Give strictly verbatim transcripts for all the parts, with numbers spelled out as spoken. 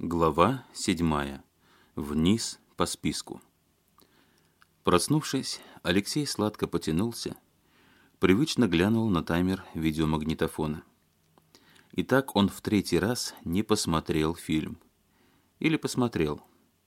Глава седьмая. Вниз по списку. Проснувшись, Алексей сладко потянулся, привычно глянул на таймер видеомагнитофона. И так он в третий раз не посмотрел фильм. Или посмотрел.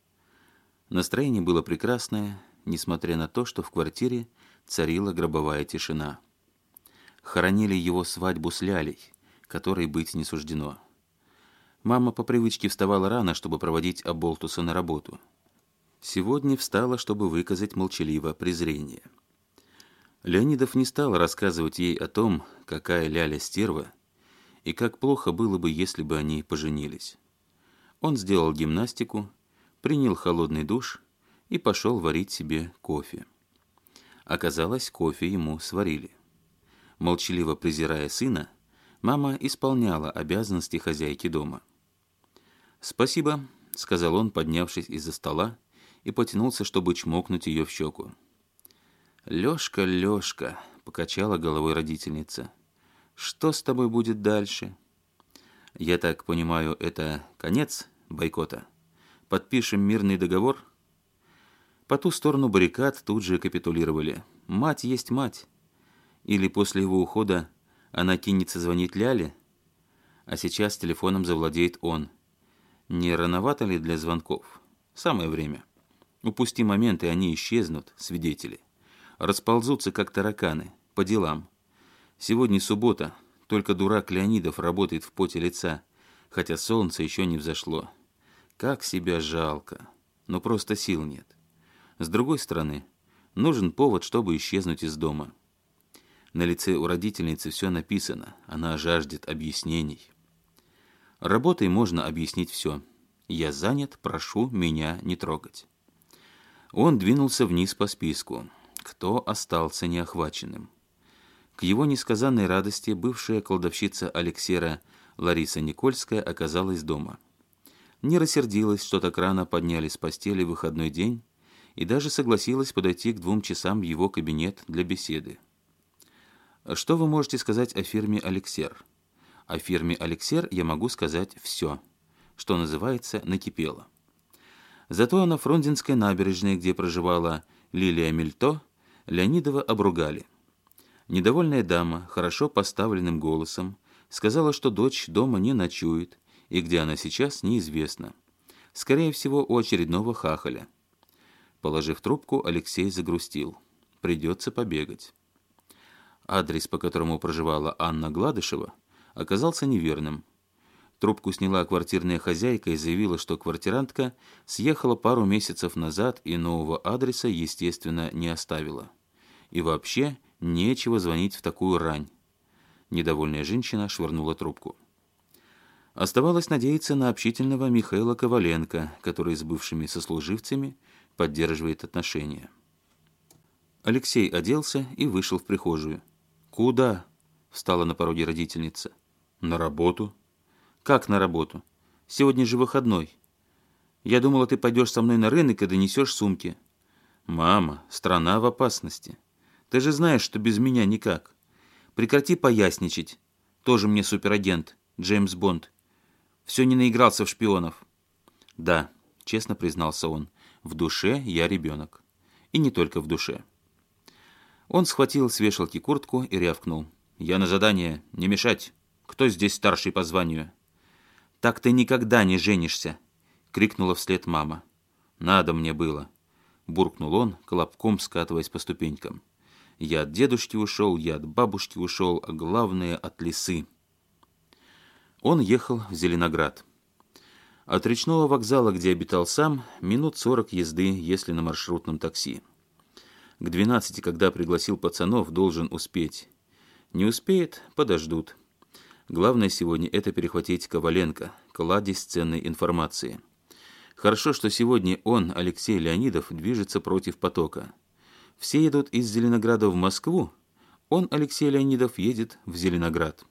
Настроение было прекрасное, несмотря на то, что в квартире царила гробовая тишина. Хоронили его свадьбу с Лялей, которой быть не суждено. Мама по привычке вставала рано, чтобы проводить Аболтуса на работу. Сегодня встала, чтобы выказать молчаливо презрение. Леонидов не стал рассказывать ей о том, какая Ляля стерва, и как плохо было бы, если бы они поженились. Он сделал гимнастику, принял холодный душ и пошел варить себе кофе. Оказалось, кофе ему сварили. Молчаливо презирая сына, мама исполняла обязанности хозяйки дома. «Спасибо», — сказал он, поднявшись из-за стола, и потянулся, чтобы чмокнуть ее в щеку. «Лешка, Лешка», — покачала головой родительница, — «что с тобой будет дальше?» «Я так понимаю, это конец бойкота? Подпишем мирный договор?» По ту сторону баррикад тут же капитулировали. Мать есть мать. Или после его ухода она кинется звонить Ляле, а сейчас телефоном завладеет он. Не рановато ли для звонков? Самое время. Упусти момент, и они исчезнут, свидетели. Расползутся, как тараканы, по делам. Сегодня суббота, только дурак Леонидов работает в поте лица, хотя солнце еще не взошло. Как себя жалко, но просто сил нет. С другой стороны, нужен повод, чтобы исчезнуть из дома. На лице у родительницы все написано, она жаждет объяснений. Работой можно объяснить все. Я занят, прошу меня не трогать. Он двинулся вниз по списку. Кто остался неохваченным? К его несказанной радости бывшая кладовщица Алексера Лариса Никольская оказалась дома. Не рассердилась, что так рано подняли с постели в выходной день, и даже согласилась подойти к двум часам в его кабинет для беседы. Что вы можете сказать о фирме «Алексер»? О фирме «Алексер» я могу сказать все, что называется, накипело. Зато на Фрунзенской набережной, где проживала Лилия Мельто, Леонидова обругали. Недовольная дама хорошо поставленным голосом сказала, что дочь дома не ночует, и где она сейчас, неизвестно. Скорее всего, у очередного хахаля. Положив трубку, Алексей загрустил. Придется побегать. Адрес, по которому проживала Анна Гладышева, оказался неверным. Трубку сняла квартирная хозяйка и заявила, что квартирантка съехала пару месяцев назад и нового адреса, естественно, не оставила. И вообще нечего звонить в такую рань. Недовольная женщина швырнула трубку. Оставалось надеяться на общительного Михаила Коваленко, который с бывшими сослуживцами поддерживает отношения. Алексей оделся и вышел в прихожую. «Куда?» — встала на пороге родительница. «На работу». «Как на работу? Сегодня же выходной. Я думала, ты пойдешь со мной на рынок и донесешь сумки». «Мама, страна в опасности. Ты же знаешь, что без меня никак. Прекрати поясничать. Тоже мне суперагент, Джеймс Бонд. Все не наигрался в шпионов». «Да», — честно признался он, — «в душе я ребенок. И не только в душе». Он схватил с вешалки куртку и рявкнул. «Я на задание. Не мешать. Кто здесь старший по званию?» «Так ты никогда не женишься!» — крикнула вслед мама. «Надо мне было!» — буркнул он, колобком скатываясь по ступенькам. «Я от дедушки ушел, я от бабушки ушел, а главное — от лисы». Он ехал в Зеленоград. От речного вокзала, где обитал сам, минут сорок езды, если на маршрутном такси. К двенадцати, когда пригласил пацанов, должен успеть. Не успеет — подождут. Главное сегодня — это перехватить Коваленко, кладезь ценной информации. Хорошо, что сегодня он, Алексей Леонидов, движется против потока. Все едут из Зеленограда в Москву, он, Алексей Леонидов, едет в Зеленоград.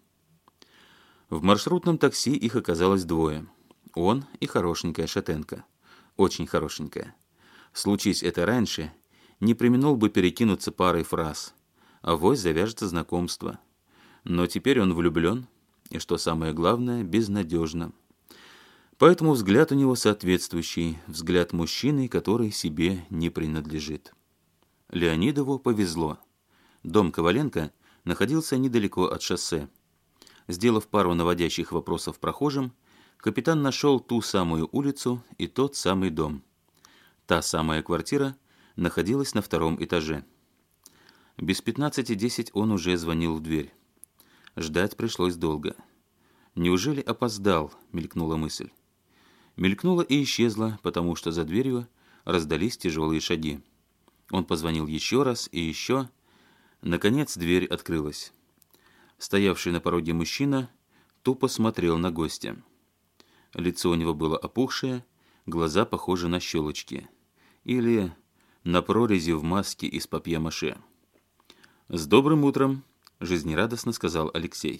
В маршрутном такси их оказалось двое. Он и хорошенькая шатенка. Очень хорошенькая. Случись это раньше, не преминул бы перекинуться парой фраз. Авось завяжется знакомство. Но теперь он влюблен, и, что самое главное, безнадежно. Поэтому взгляд у него соответствующий, взгляд мужчины, который себе не принадлежит. Леонидову повезло. Дом Коваленко находился недалеко от шоссе. Сделав пару наводящих вопросов прохожим, капитан нашел ту самую улицу и тот самый дом. Та самая квартира находилась на втором этаже. Без пятнадцати десять он уже звонил в дверь. Ждать пришлось долго. «Неужели опоздал?» — мелькнула мысль. Мелькнула и исчезла, потому что за дверью раздались тяжелые шаги. Он позвонил еще раз и еще. Наконец дверь открылась. Стоявший на пороге мужчина тупо смотрел на гостя. Лицо у него было опухшее, глаза похожи на щелочки. Или на прорези в маске из папье-маше. «С добрым утром!» — жизнерадостно сказал Алексей.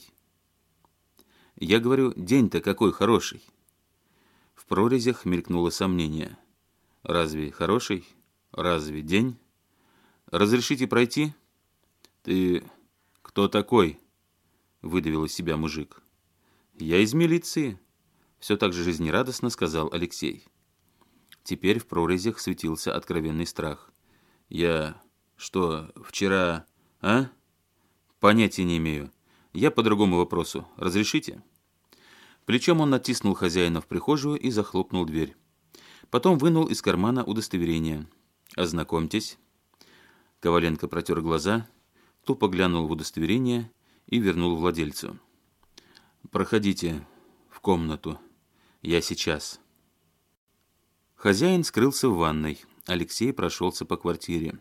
«Я говорю, день-то какой хороший!» В прорезях мелькнуло сомнение. «Разве хороший? Разве день? Разрешите пройти?» «Ты кто такой?» — выдавил из себя мужик. «Я из милиции», — все так же жизнерадостно сказал Алексей. Теперь в прорезях светился откровенный страх. «Я что, вчера, а? Понятия не имею. Я по другому вопросу. Разрешите?» Плечом он натиснул хозяина в прихожую и захлопнул дверь. Потом вынул из кармана удостоверение. «Ознакомьтесь». Коваленко протер глаза, тупо глянул в удостоверение и вернул владельцу. «Проходите в комнату. Я сейчас». Хозяин скрылся в ванной. Алексей прошелся по квартире.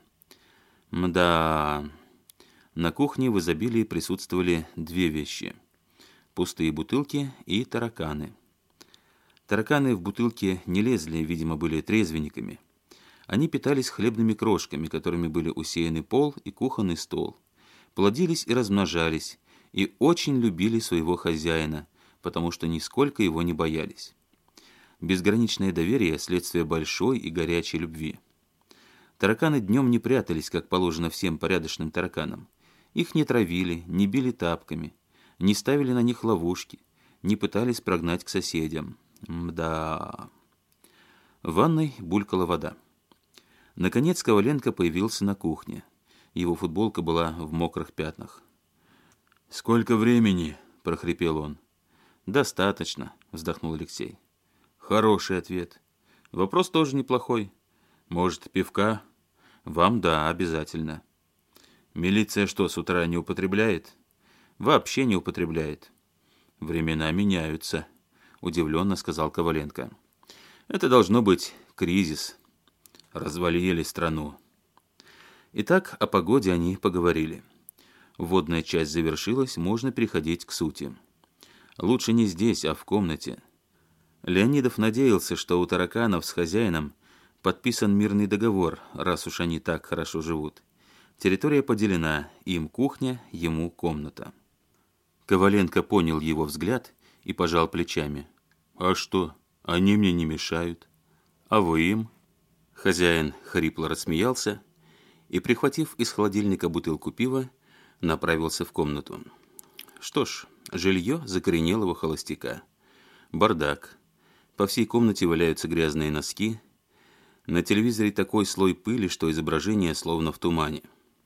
Мда... На кухне в изобилии присутствовали две вещи. Пустые бутылки и тараканы. Тараканы в бутылке не лезли, видимо, были трезвенниками. Они питались хлебными крошками, которыми были усеяны пол и кухонный стол. Плодились и размножались, и очень любили своего хозяина, потому что нисколько его не боялись. Безграничное доверие – следствие большой и горячей любви. Тараканы днем не прятались, как положено всем порядочным тараканам. Их не травили, не били тапками, не ставили на них ловушки, не пытались прогнать к соседям. Мда. В ванной булькала вода. Наконец Коваленко появился на кухне. Его футболка была в мокрых пятнах. «Сколько времени?» – прохрипел он. «Достаточно», – вздохнул Алексей. «Хороший ответ. Вопрос тоже неплохой. Может, пивка? Вам да, обязательно». «Милиция что, с утра не употребляет?» «Вообще не употребляет». «Времена меняются», – удивленно сказал Коваленко. «Это должно быть кризис. Развалили страну». Итак, о погоде они поговорили. Вводная часть завершилась, можно переходить к сути. Лучше не здесь, а в комнате. Леонидов надеялся, что у тараканов с хозяином подписан мирный договор, раз уж они так хорошо живут. Территория поделена, им кухня, ему комната. Коваленко понял его взгляд и пожал плечами. «А что, они мне не мешают. А вы им?» Хозяин хрипло рассмеялся и, прихватив из холодильника бутылку пива, направился в комнату. Что ж, жилье закоренелого холостяка. Бардак. По всей комнате валяются грязные носки. На телевизоре такой слой пыли, что изображение словно в тумане.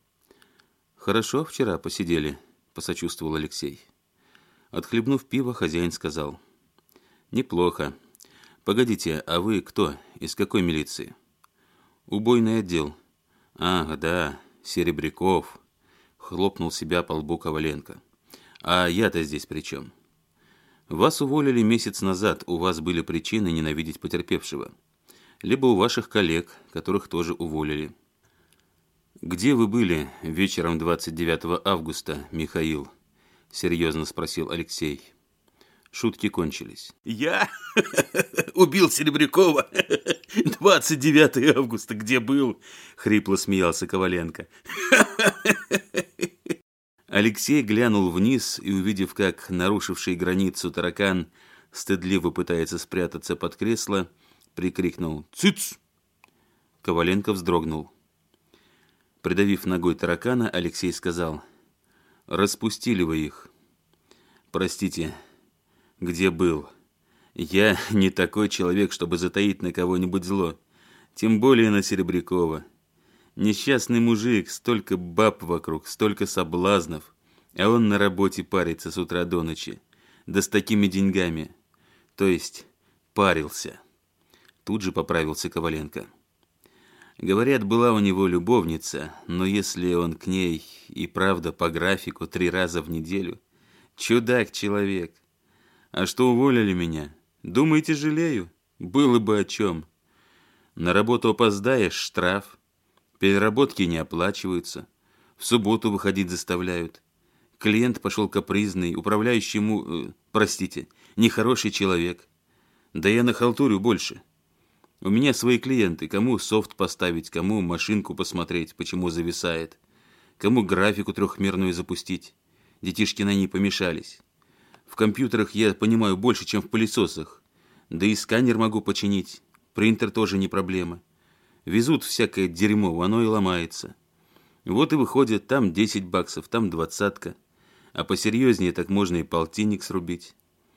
«Хорошо вчера посидели», — посочувствовал Алексей. Отхлебнув пиво, хозяин сказал. «Неплохо. Погодите, а вы кто? Из какой милиции?» «Убойный отдел». «Ах, да, Серебряков», — хлопнул себя по лбу Коваленко. «А я-то здесь при чем?» «Вас уволили месяц назад, у вас были причины ненавидеть потерпевшего. Либо у ваших коллег, которых тоже уволили». «Где вы были вечером двадцать девятого августа, Михаил?» — серьезно спросил Алексей. Шутки кончились. «Я убил Серебрякова. двадцать девятого августа, где был?» — хрипло смеялся Коваленко. Алексей глянул вниз и, увидев, как нарушивший границу таракан стыдливо пытается спрятаться под кресло, прикрикнул «Цыц!». Коваленко вздрогнул. Придавив ногой таракана, Алексей сказал: «Распустили вы их». «Простите, где был? Я не такой человек, чтобы затаить на кого-нибудь зло, тем более на Серебрякова. Несчастный мужик, столько баб вокруг, столько соблазнов, а он на работе парится с утра до ночи, да с такими деньгами, то есть парился. Тут же поправился Коваленко. Говорят, была у него любовница, но если он к ней и правда по графику три раза в неделю, чудак-человек. А что уволили меня? Думаете, жалею? Было бы о чем. На работу опоздаешь — штраф. Переработки не оплачиваются. В субботу выходить заставляют. Клиент пошел капризный, управляющий ему, э, простите, нехороший человек. Да я нахалтурю больше. У меня свои клиенты. Кому софт поставить, кому машинку посмотреть, почему зависает. Кому графику трехмерную запустить. Детишки на ней помешались. В компьютерах я понимаю больше, чем в пылесосах. Да и сканер могу починить. Принтер тоже не проблема. Везут всякое дерьмо, оно и ломается. Вот и выходит, там десять баксов, там двадцатка. А посерьезнее так можно и полтинник срубить.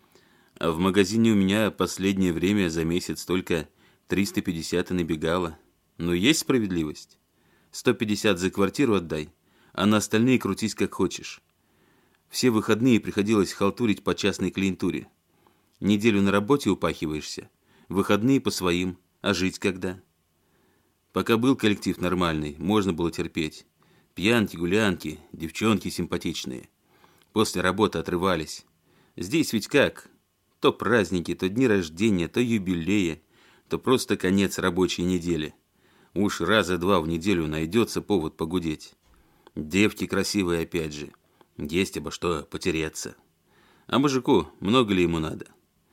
А в магазине у меня последнее время за месяц только триста пятьдесят и набегало. Но есть справедливость. сто пятьдесят за квартиру отдай, а на остальные крутись как хочешь. Все выходные приходилось халтурить по частной клиентуре. Неделю на работе упахиваешься, выходные по своим, а жить когда? Пока был коллектив нормальный, можно было терпеть. Пьянки, гулянки, девчонки симпатичные. После работы отрывались. Здесь ведь как? То праздники, то дни рождения, то юбилеи, то просто конец рабочей недели. Уж раза два в неделю найдется повод погудеть. Девки красивые опять же. Есть обо что потереться. А мужику много ли ему надо?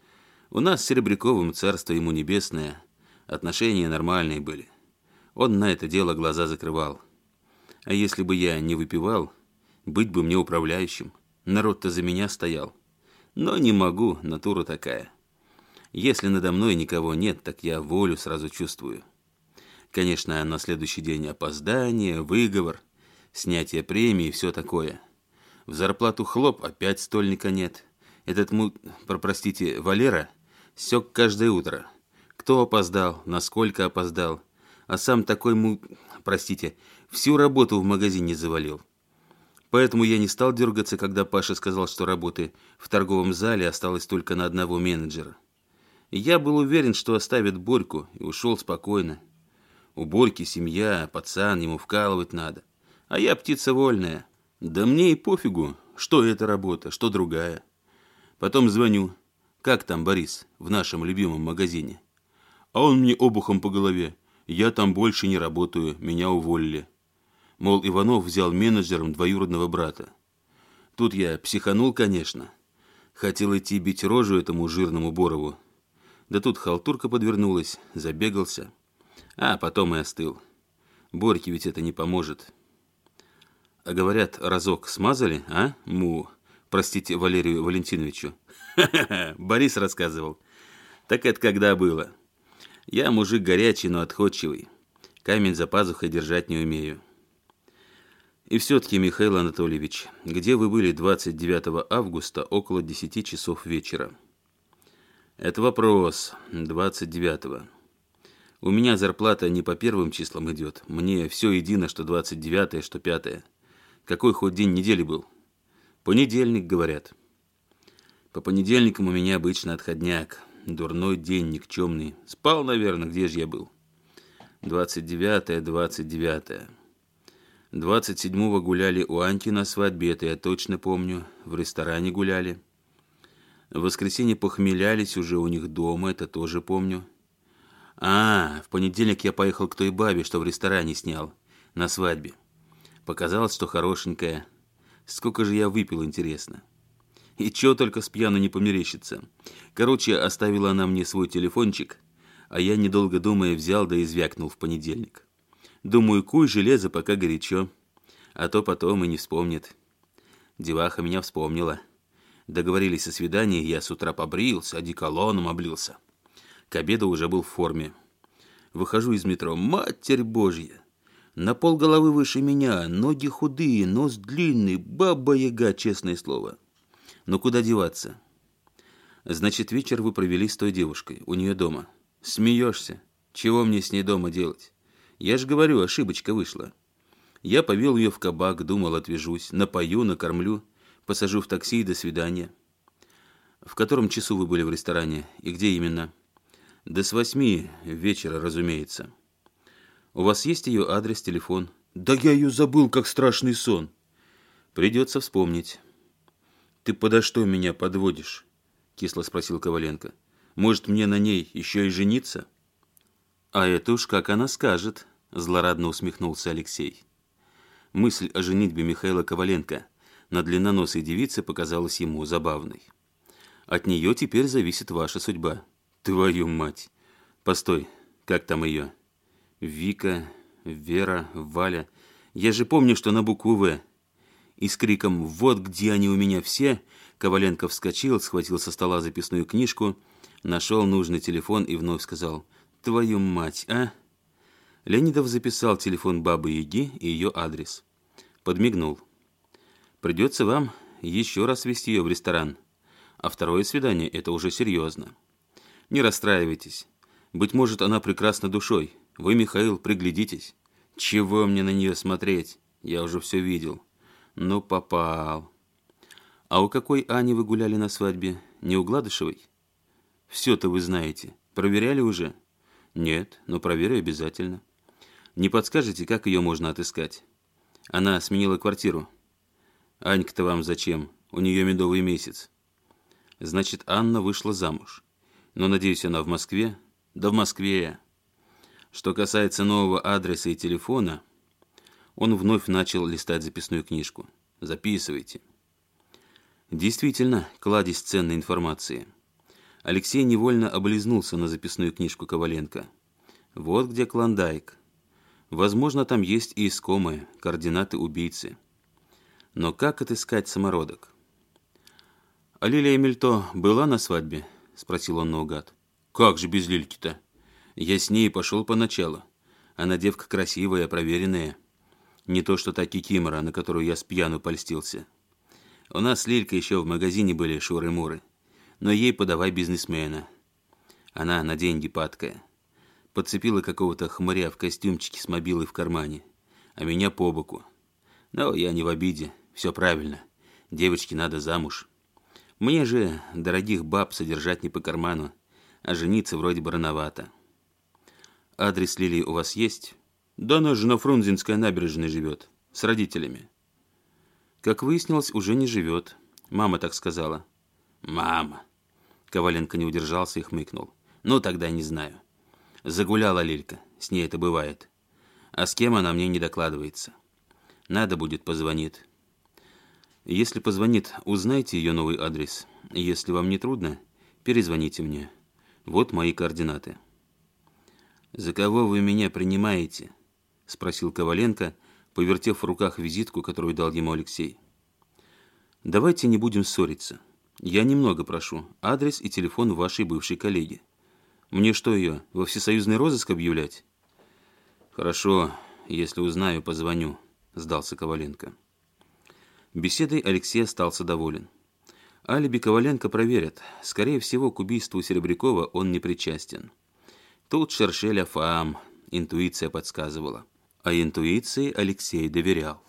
У нас с Серебряковым, царство ему небесное, отношения нормальные были. Он на это дело глаза закрывал. А если бы я не выпивал, быть бы мне управляющим. Народ-то за меня стоял. Но не могу, натура такая. Если надо мной никого нет, так я волю сразу чувствую. Конечно, на следующий день опоздание, выговор, снятие премии и все такое. В зарплату хлоп, опять стольника нет. Этот му... простите, Валера сёк каждое утро. Кто опоздал, насколько опоздал. А сам такой му... простите, всю работу в магазине завалил. Поэтому я не стал дергаться, когда Паша сказал, что работы в торговом зале осталось только на одного менеджера. Я был уверен, что оставит Борьку, и ушел спокойно. У Борьки семья, пацан, ему вкалывать надо. А я птица вольная. Да мне и пофигу, что эта работа, что другая. Потом звоню. Как там Борис в нашем любимом магазине? А он мне обухом по голове. Я там больше не работаю, меня уволили. Мол, Иванов взял менеджером двоюродного брата. Тут я психанул, конечно. Хотел идти бить рожу этому жирному Борову. Да тут халтурка подвернулась, забегался. А потом и остыл. Борьке ведь это не поможет. А говорят, разок смазали, а? Му, простите, Валерию Валентиновичу. Ха-ха-ха, Борис рассказывал. Так это когда было? Я мужик горячий, но отходчивый. Камень за пазухой держать не умею. И все-таки, Михаил Анатольевич, где вы были двадцать девятого августа около десяти часов вечера? Это вопрос. двадцать девятого. У меня зарплата не по первым числам идет. Мне все едино, что двадцать девятое, что пятое. Какой хоть день недели был? Понедельник, говорят. По понедельникам у меня обычно отходняк. Дурной день, никчемный. Спал, наверное, где же я был? двадцать девятое, двадцать девятое. двадцать седьмого гуляли у Аньки на свадьбе, это я точно помню. В ресторане гуляли. В воскресенье похмелялись уже у них дома, это тоже помню. А, в понедельник я поехал к той бабе, что в ресторане снял, на свадьбе. Показалось, что хорошенькая. Сколько же я выпил, интересно. И чё только с пьяну не померещится. Короче, оставила она мне свой телефончик, а я, недолго думая, взял да и звякнул в понедельник. Думаю, куй железо, пока горячо, а то потом и не вспомнит. Деваха меня вспомнила. Договорились о свидании, я с утра побрился, одеколоном облился. К обеду уже был в форме. Выхожу из метро, Матерь Божья! На полголовы выше меня, ноги худые, нос длинный, баба-яга, честное слово. Но куда деваться? Значит, вечер вы провели с той девушкой, у нее дома. Смеешься? Чего мне с ней дома делать? Я же говорю, ошибочка вышла. Я повел ее в кабак, думал, отвяжусь, напою, накормлю, посажу в такси и до свидания. В котором часу вы были в ресторане и где именно? Да с восьми вечера, разумеется. У вас есть ее адрес, телефон? Да я ее забыл, как страшный сон. Придется вспомнить. Ты подо что меня подводишь? Кисло спросил Коваленко. Может, мне на ней еще и жениться? А это уж как она скажет, злорадно усмехнулся Алексей. Мысль о женитьбе Михаила Коваленко на длинноносой девице показалась ему забавной. От нее теперь зависит ваша судьба. Твою мать! Постой, как там ее? Вика, Вера, Валя. Я же помню, что на букву «В». И с криком «Вот где они у меня все!» Коваленко вскочил, схватил со стола записную книжку, нашел нужный телефон и вновь сказал «Твою мать, а?» Леонидов записал телефон Бабы-Яги и ее адрес. Подмигнул. «Придется вам еще раз везти ее в ресторан. А второе свидание – это уже серьезно. Не расстраивайтесь. Быть может, она прекрасна душой. Вы, Михаил, приглядитесь. Чего мне на нее смотреть? Я уже все видел. Ну, попал. А у какой Ани вы гуляли на свадьбе? Не у Гладышевой? Все-то вы знаете. Проверяли уже? Нет, но проверю обязательно. Не подскажете, как ее можно отыскать? Она сменила квартиру. Анька-то вам зачем? У нее медовый месяц. Значит, Анна вышла замуж. Но, надеюсь, она в Москве? Да в Москве. Что касается нового адреса и телефона, он вновь начал листать записную книжку. Записывайте. Действительно, кладезь ценной информации. Алексей невольно облизнулся на записную книжку Коваленко. Вот где Клондайк. Возможно, там есть и искомые координаты убийцы. Но как отыскать самородок? «А Лилия Мельто была на свадьбе?» – спросил он наугад. «Как же без Лильки-то? Я с ней пошел поначалу. Она девка красивая, проверенная. Не то что та кикимора, на которую я с пьяну польстился. У нас с Лилькой еще в магазине были шуры-муры. Но ей подавай бизнесмена. Она на деньги падкая. Подцепила какого-то хмыря в костюмчике с мобилой в кармане, а меня по боку. Но я не в обиде, все правильно. Девочке надо замуж. Мне же дорогих баб содержать не по карману, а жениться вроде бы рановато. Адрес Лилии у вас есть? Да она же на Фрунзенской набережной живет, с родителями. Как выяснилось, уже не живет. Мама так сказала. Мама. Коваленко не удержался и хмыкнул. Ну, тогда не знаю. Загуляла Лилька, с ней это бывает. А с кем она мне не докладывается. Надо будет, позвонит. Если позвонит, узнайте ее новый адрес. Если вам не трудно, перезвоните мне. Вот мои координаты. «За кого вы меня принимаете?» – спросил Коваленко, повертев в руках визитку, которую дал ему Алексей. «Давайте не будем ссориться. Я немного прошу. Адрес и телефон вашей бывшей коллеги. Мне что, ее во всесоюзный розыск объявлять?» «Хорошо, если узнаю, позвоню», – сдался Коваленко. Беседой Алексей остался доволен. Алиби Коваленко проверят. Скорее всего, к убийству Серебрякова он не причастен. Тут шершеля фам, интуиция подсказывала. А интуиции Алексей доверял.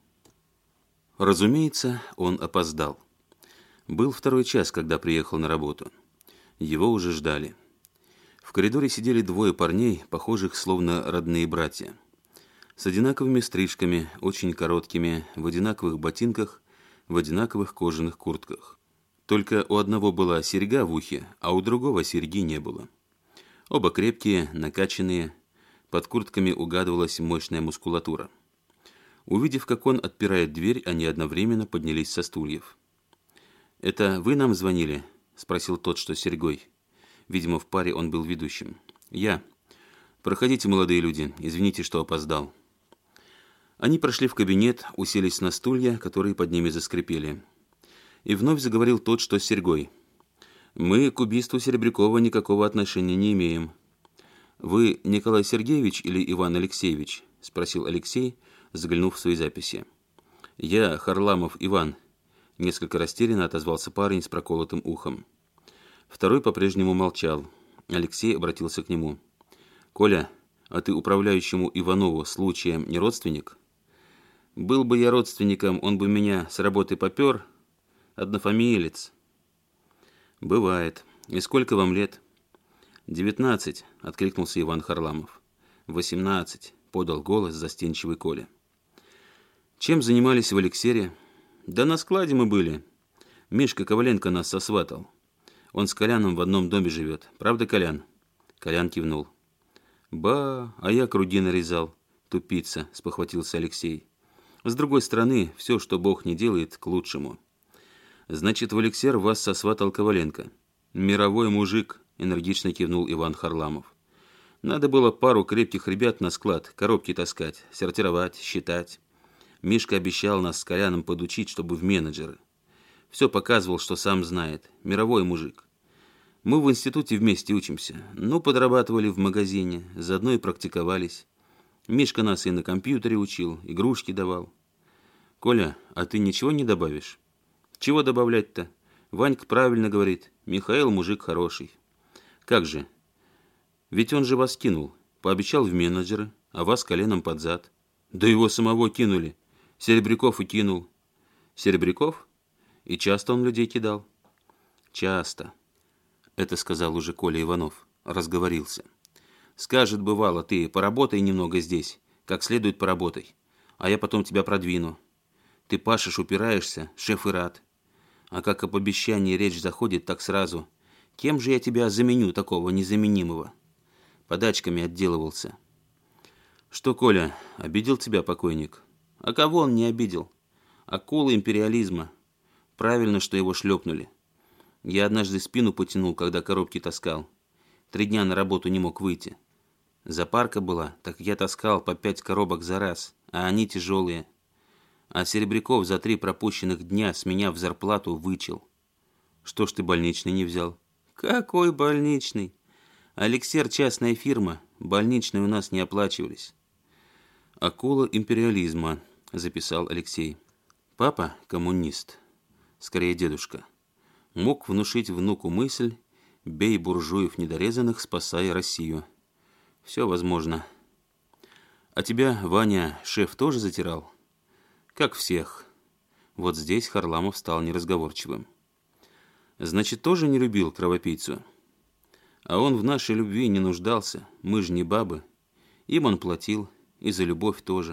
Разумеется, он опоздал. Был второй час, когда приехал на работу. Его уже ждали. В коридоре сидели двое парней, похожих словно родные братья. С одинаковыми стрижками, очень короткими, в одинаковых ботинках, в одинаковых кожаных куртках. Только у одного была серьга в ухе, а у другого серьги не было. Оба крепкие, накачанные, под куртками угадывалась мощная мускулатура. Увидев, как он отпирает дверь, они одновременно поднялись со стульев. «Это вы нам звонили?» – спросил тот, что с серьгой. Видимо, в паре он был ведущим. «Я. Проходите, молодые люди, извините, что опоздал». Они прошли в кабинет, уселись на стулья, которые под ними заскрипели. И вновь заговорил тот, что с серьгой. «Мы к убийству Серебрякова никакого отношения не имеем». «Вы Николай Сергеевич или Иван Алексеевич?» – спросил Алексей, заглянув в свои записи. «Я Харламов Иван», – несколько растерянно отозвался парень с проколотым ухом. Второй по-прежнему молчал. Алексей обратился к нему. «Коля, а ты управляющему Иванову случаем не родственник?» «Был бы я родственником, он бы меня с работы попер. Однофамилец». «Бывает. И сколько вам лет?» «Девятнадцать», — откликнулся Иван Харламов. «Восемнадцать», — подал голос застенчивый Коля. «Чем занимались в Эликсире?» «Да на складе мы были. Мишка Коваленко нас сосватал. Он с Коляном в одном доме живет. Правда, Колян?» Колян кивнул. «Ба, а я круги нарезал. Тупица», — спохватился Алексей. «С другой стороны, все, что Бог не делает, к лучшему». «Значит, в Эликсир вас сосватал Коваленко». «Мировой мужик», — энергично кивнул Иван Харламов. «Надо было пару крепких ребят на склад, коробки таскать, сортировать, считать. Мишка обещал нас с Коляном подучить, чтобы в менеджеры. Все показывал, что сам знает. Мировой мужик. Мы в институте вместе учимся. Ну, подрабатывали в магазине, заодно и практиковались. Мишка нас и на компьютере учил, игрушки давал». «Коля, а ты ничего не добавишь?» «Чего добавлять-то? Ванька правильно говорит. Михаил мужик хороший». «Как же? Ведь он же вас кинул. Пообещал в менеджеры, а вас коленом под зад». «Да его самого кинули. Серебряков и кинул». «Серебряков? И часто он людей кидал?» «Часто», — это сказал уже Коля Иванов. Разговорился. «Скажет, бывало, ты поработай немного здесь, как следует поработай, а я потом тебя продвину. Ты пашешь, упираешься, шеф и рад. А как об обещании речь заходит, так сразу. Кем же я тебя заменю, такого незаменимого?» Подачками отделывался. «Что, Коля, обидел тебя покойник?» «А кого он не обидел? Акула империализма. Правильно, что его шлепнули. Я однажды спину потянул, когда коробки таскал. Три дня на работу не мог выйти. Запарка была, так я таскал по пять коробок за раз, а они тяжелые. А Серебряков за три пропущенных дня с меня в зарплату вычел». «Что ж ты больничный не взял?» «Какой больничный? Эликсир частная фирма, больничные у нас не оплачивались». «Акула империализма», — записал Алексей. «Папа коммунист, скорее дедушка, мог внушить внуку мысль: бей буржуев недорезанных, спасай Россию. Все возможно. А тебя, Ваня, шеф тоже затирал?» «Как всех». Вот здесь Харламов стал неразговорчивым. «Значит, тоже не любил кровопийцу?» «А он в нашей любви не нуждался, мы же не бабы. Им он платил, и за любовь тоже».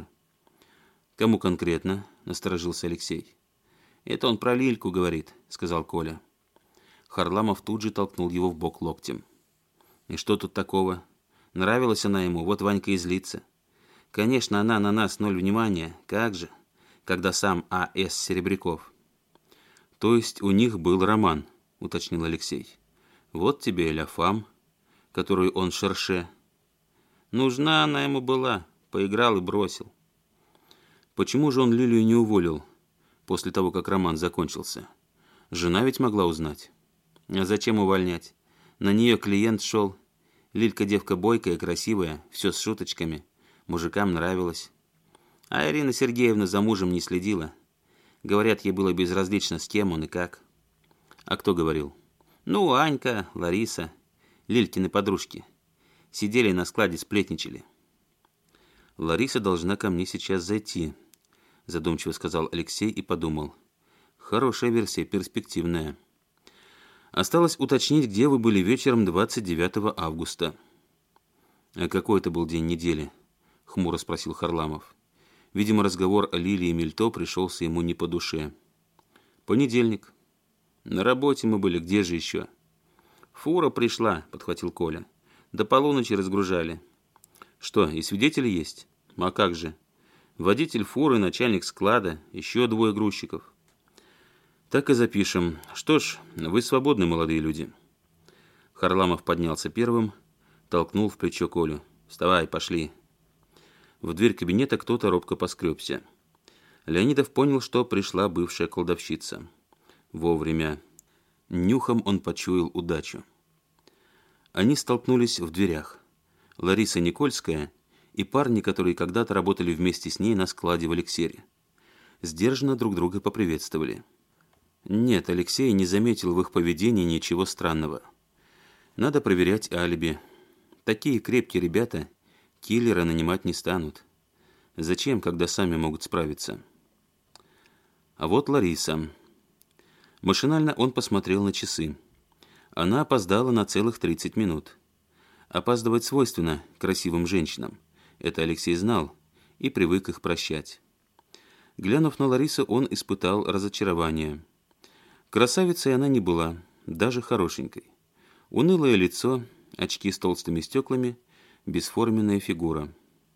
«Кому конкретно?» – насторожился Алексей. «Это он про Лильку говорит», – сказал Коля. Харламов тут же толкнул его в бок локтем. «И что тут такого? Нравилась она ему, вот Ванька и злится. Конечно, она на нас ноль внимания, как же, когда сам А С Серебряков». «То есть у них был роман», – уточнил Алексей. «Вот тебе и ля фам, которую он шерше». «Нужна она ему была, поиграл и бросил». «Почему же он Лилию не уволил после того, как роман закончился? Жена ведь могла узнать». «А зачем увольнять? На нее клиент шел. Лилька девка бойкая, красивая, все с шуточками. Мужикам нравилось. А Ирина Сергеевна за мужем не следила. Говорят, ей было безразлично, с кем он и как». «А кто говорил?» «Ну, Анька, Лариса, Лилькины подружки. Сидели на складе, сплетничали». «Лариса должна ко мне сейчас зайти», – задумчиво сказал Алексей и подумал. «Хорошая версия, перспективная. Осталось уточнить, где вы были вечером двадцать девятого августа». «А какой это был день недели?» – хмуро спросил Харламов. Видимо, разговор о Лилии Мильто пришелся ему не по душе. «Понедельник». «На работе мы были, где же еще?» «Фура пришла», – подхватил Коля. «До полуночи разгружали». «Что, и свидетели есть?» «А как же? Водитель фуры, начальник склада, еще двое грузчиков». «Так и запишем. Что ж, вы свободны, молодые люди». Харламов поднялся первым, толкнул в плечо Колю. «Вставай, пошли». В дверь кабинета кто-то робко поскребся. Леонидов понял, что пришла бывшая кладовщица. Вовремя. Нюхом он почуял удачу. Они столкнулись в дверях. Лариса Никольская и парни, которые когда-то работали вместе с ней на складе в Эликсире. Сдержанно друг друга поприветствовали. Нет, Алексей не заметил в их поведении ничего странного. Надо проверять алиби. Такие крепкие ребята киллера нанимать не станут. Зачем, когда сами могут справиться? А вот Лариса. Машинально он посмотрел на часы. Она опоздала на целых тридцать минут. Опаздывать свойственно красивым женщинам. Это Алексей знал и привык их прощать. Глянув на Ларису, он испытал разочарование. Красавицей она не была, даже хорошенькой. Унылое лицо, очки с толстыми стеклами, бесформенная фигура.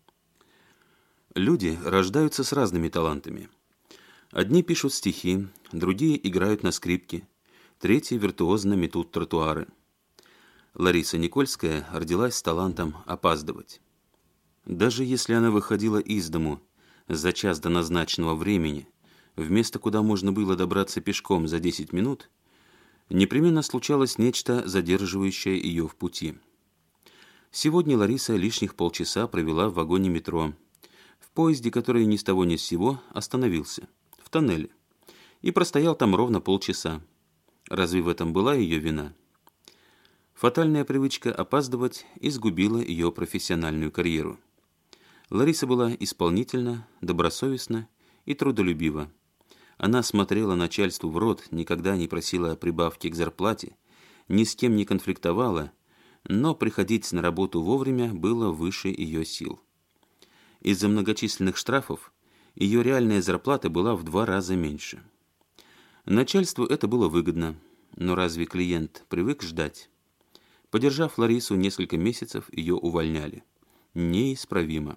Люди рождаются с разными талантами. Одни пишут стихи, другие играют на скрипке, третьи виртуозно метут тротуары. Лариса Никольская родилась с талантом опаздывать. Даже если она выходила из дому за час до назначенного времени, в место, куда можно было добраться пешком за десять минут, непременно случалось нечто, задерживающее ее в пути. Сегодня Лариса лишних полчаса провела в вагоне метро, в поезде, который ни с того ни с сего остановился, в тоннеле, и простоял там ровно полчаса. Разве в этом была ее вина? Фатальная привычка опаздывать изгубила ее профессиональную карьеру. Лариса была исполнительна, добросовестна и трудолюбива. Она смотрела начальству в рот, никогда не просила прибавки к зарплате, ни с кем не конфликтовала, но приходить на работу вовремя было выше ее сил. Из-за многочисленных штрафов ее реальная зарплата была в два раза меньше. Начальству это было выгодно, но разве клиент привык ждать? Подержав Ларису несколько месяцев, ее увольняли. Неисправимо.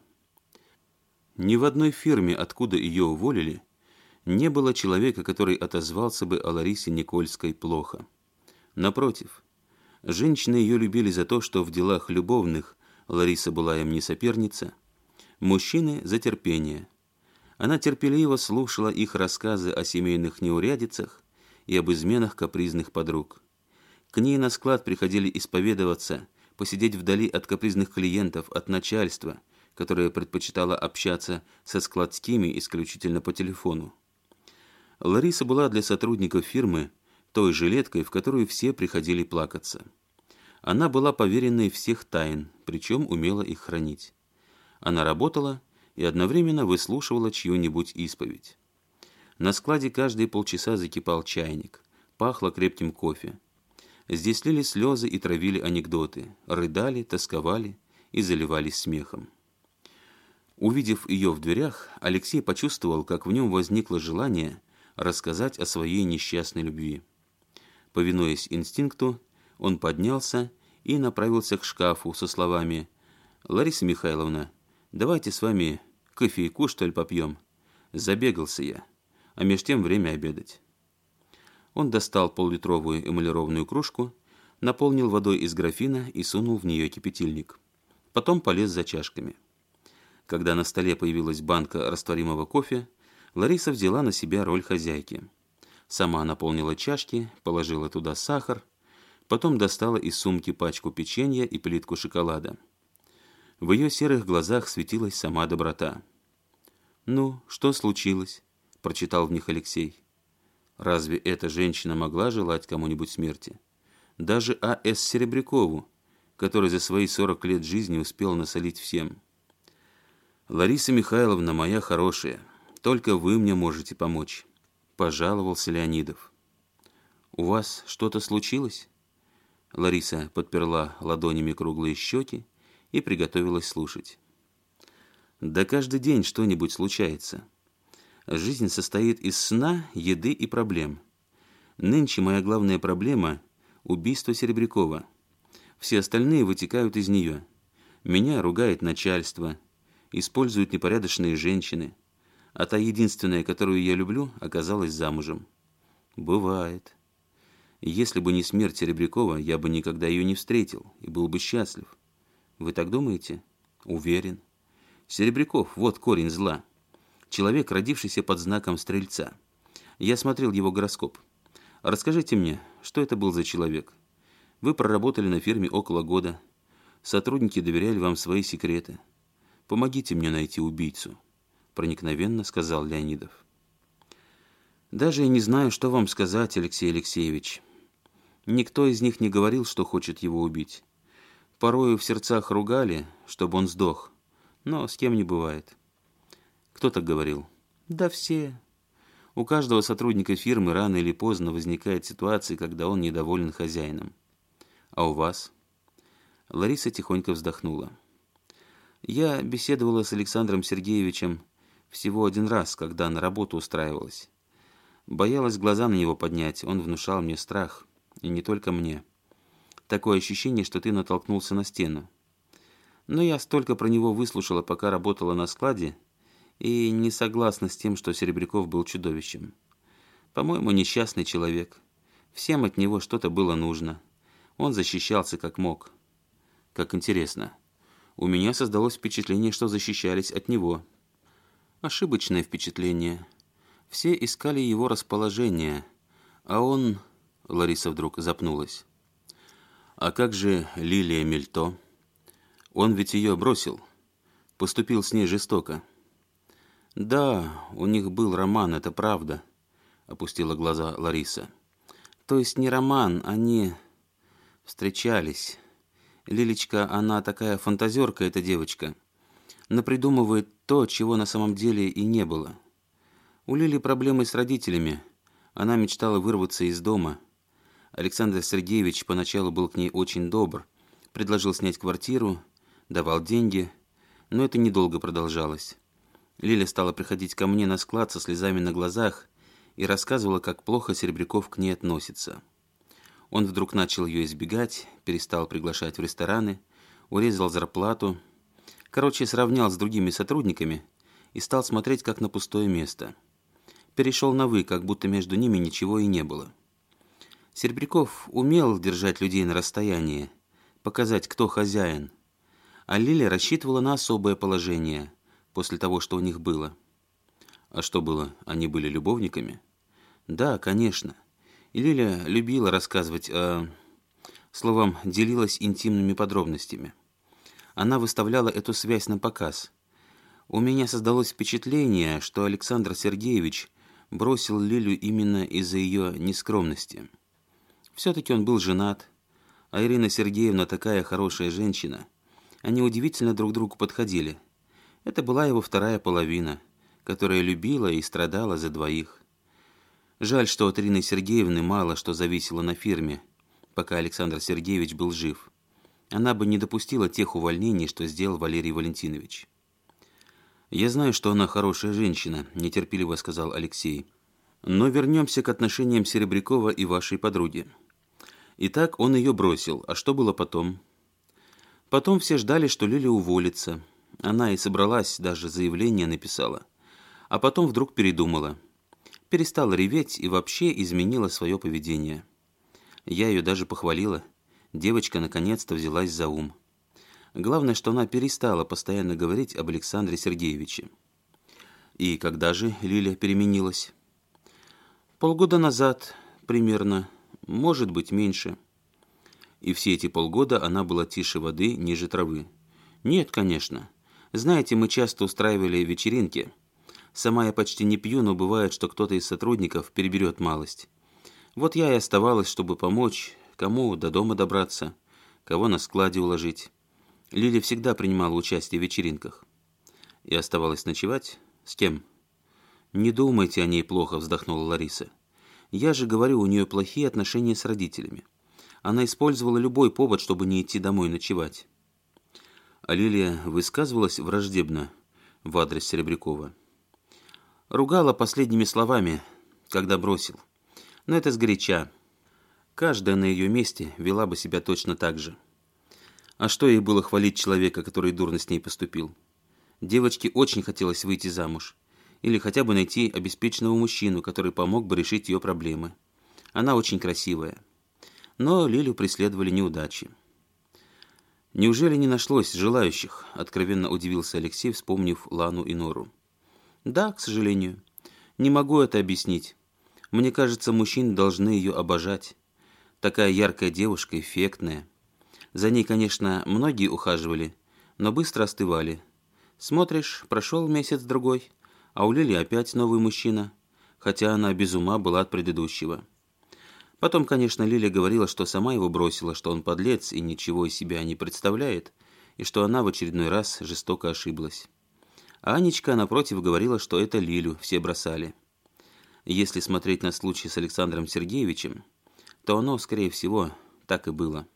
Ни в одной фирме, откуда ее уволили, не было человека, который отозвался бы о Ларисе Никольской плохо. Напротив, женщины ее любили за то, что в делах любовных Лариса была им не соперница, мужчины – за терпение. Она терпеливо слушала их рассказы о семейных неурядицах и об изменах капризных подруг. К ней на склад приходили исповедоваться, посидеть вдали от капризных клиентов, от начальства, которое предпочитало общаться со складскими исключительно по телефону. Лариса была для сотрудников фирмы той жилеткой, в которую все приходили плакаться. Она была поверенной всех тайн, причем умела их хранить. Она работала и одновременно выслушивала чью-нибудь исповедь. На складе каждые полчаса закипал чайник, пахло крепким кофе. Здесь лили слезы и травили анекдоты, рыдали, тосковали и заливались смехом. Увидев ее в дверях, Алексей почувствовал, как в нем возникло желание рассказать о своей несчастной любви. Повинуясь инстинкту, он поднялся и направился к шкафу со словами: «Лариса Михайловна, давайте с вами кофейку, что ли, попьем? Забегался я, а меж тем время обедать». Он достал поллитровую эмалированную кружку, наполнил водой из графина и сунул в нее кипятильник. Потом полез за чашками. Когда на столе появилась банка растворимого кофе, Лариса взяла на себя роль хозяйки. Сама наполнила чашки, положила туда сахар, потом достала из сумки пачку печенья и плитку шоколада. В ее серых глазах светилась сама доброта. «Ну, что случилось?» – прочитал в них Алексей. Разве эта женщина могла желать кому-нибудь смерти? Даже А С Серебрякову, который за свои сорок лет жизни успел насолить всем. «Лариса Михайловна, моя хорошая, только вы мне можете помочь», – пожаловался Леонидов. «У вас что-то случилось?» Лариса подперла ладонями круглые щеки и приготовилась слушать. «Да каждый день что-нибудь случается. Жизнь состоит из сна, еды и проблем. Нынче моя главная проблема – убийство Серебрякова. Все остальные вытекают из нее. Меня ругает начальство, используют непорядочные женщины, а та единственная, которую я люблю, оказалась замужем. Бывает. Если бы не смерть Серебрякова, я бы никогда ее не встретил и был бы счастлив. Вы так думаете? Уверен. Серебряков – вот корень зла. Человек, родившийся под знаком Стрельца. Я смотрел его гороскоп. Расскажите мне, что это был за человек? Вы проработали на фирме около года. Сотрудники доверяли вам свои секреты. Помогите мне найти убийцу», – проникновенно сказал Леонидов. Даже и не знаю, что вам сказать, Алексей Алексеевич. Никто из них не говорил, что хочет его убить. Порою в сердцах ругали, чтобы он сдох, но с кем не бывает. Кто так говорил? Да все. У каждого сотрудника фирмы рано или поздно возникает ситуация, когда он недоволен хозяином. А у вас? Лариса тихонько вздохнула. Я беседовала с Александром Сергеевичем всего один раз, когда на работу устраивалась. Боялась глаза на него поднять, он внушал мне страх. И не только мне. Такое ощущение, что ты натолкнулся на стену. Но я столько про него выслушала, пока работала на складе, и не согласна с тем, что Серебряков был чудовищем. По-моему, несчастный человек. Всем от него что-то было нужно. Он защищался как мог. Как интересно. У меня создалось впечатление, что защищались от него. Ошибочное впечатление. Все искали его расположение, а он... Лариса вдруг запнулась. А как же Лилия Мельто? Он ведь ее бросил. Поступил с ней жестоко. Да, у них был роман, это правда, опустила глаза Лариса. То есть не роман, они встречались. Лилечка, она такая фантазерка, эта девочка. Напридумывает то, чего на самом деле и не было. У Лили проблемы с родителями. Она мечтала вырваться из дома. Александр Сергеевич поначалу был к ней очень добр. Предложил снять квартиру, давал деньги. Но это недолго продолжалось. Лиля стала приходить ко мне на склад со слезами на глазах и рассказывала, как плохо Серебряков к ней относится. Он вдруг начал ее избегать, перестал приглашать в рестораны, урезал зарплату. Короче, сравнял с другими сотрудниками и стал смотреть как на пустое место. Перешел на «вы», как будто между ними ничего и не было. Серебряков умел держать людей на расстоянии, показать, кто хозяин. А Лиля рассчитывала на особое положение после того, что у них было. А что было? Они были любовниками? Да, конечно. И Лиля любила рассказывать, о... словом, делилась интимными подробностями. Она выставляла эту связь на показ. У меня создалось впечатление, что Александр Сергеевич бросил Лилю именно из-за ее нескромности. Все-таки он был женат, а Ирина Сергеевна такая хорошая женщина. Они удивительно друг другу подходили. Это была его вторая половина, которая любила и страдала за двоих. Жаль, что от Ирины Сергеевны мало что зависело на фирме, пока Александр Сергеевич был жив. Она бы не допустила тех увольнений, что сделал Валерий Валентинович. «Я знаю, что она хорошая женщина», – нетерпеливо сказал Алексей. «Но вернемся к отношениям Серебрякова и вашей подруги. Итак, он ее бросил. А что было потом?» Потом все ждали, что Лиля уволится. Она и собралась, даже заявление написала. А потом вдруг передумала. Перестала реветь и вообще изменила свое поведение. Я ее даже похвалила. Девочка наконец-то взялась за ум. Главное, что она перестала постоянно говорить об Александре Сергеевиче. И когда же Лиля переменилась? Полгода назад примерно, может быть, меньше. И все эти полгода она была тише воды, ниже травы. Нет, конечно. Знаете, мы часто устраивали вечеринки. Сама я почти не пью, но бывает, что кто-то из сотрудников переберет малость. Вот я и оставалась, чтобы помочь, кому до дома добраться, кого на складе уложить. Лиля всегда принимала участие в вечеринках. И оставалась ночевать? С кем? Не думайте о ней плохо, вздохнула Лариса. Я же говорю, у нее плохие отношения с родителями. Она использовала любой повод, чтобы не идти домой ночевать. А Лилия высказывалась враждебно в адрес Серебрякова. Ругала последними словами, когда бросил. Но это сгоряча. Каждая на ее месте вела бы себя точно так же. А что ей было хвалить человека, который дурно с ней поступил? Девочке очень хотелось выйти замуж. Или хотя бы найти обеспеченного мужчину, который помог бы решить ее проблемы. Она очень красивая. Но Лилю преследовали неудачи. «Неужели не нашлось желающих?» – откровенно удивился Алексей, вспомнив Лану и Нору. «Да, к сожалению. Не могу это объяснить. Мне кажется, мужчины должны ее обожать. Такая яркая девушка, эффектная. За ней, конечно, многие ухаживали, но быстро остывали. Смотришь, прошел месяц-другой, а у Лили опять новый мужчина. хотя она без ума была от предыдущего. Потом, конечно, Лиля говорила, что сама его бросила, что он подлец и ничего из себя не представляет, и что она в очередной раз жестоко ошиблась. А Анечка, напротив, говорила, что это Лилю все бросали. Если смотреть на случай с Александром Сергеевичем, то оно, скорее всего, так и было.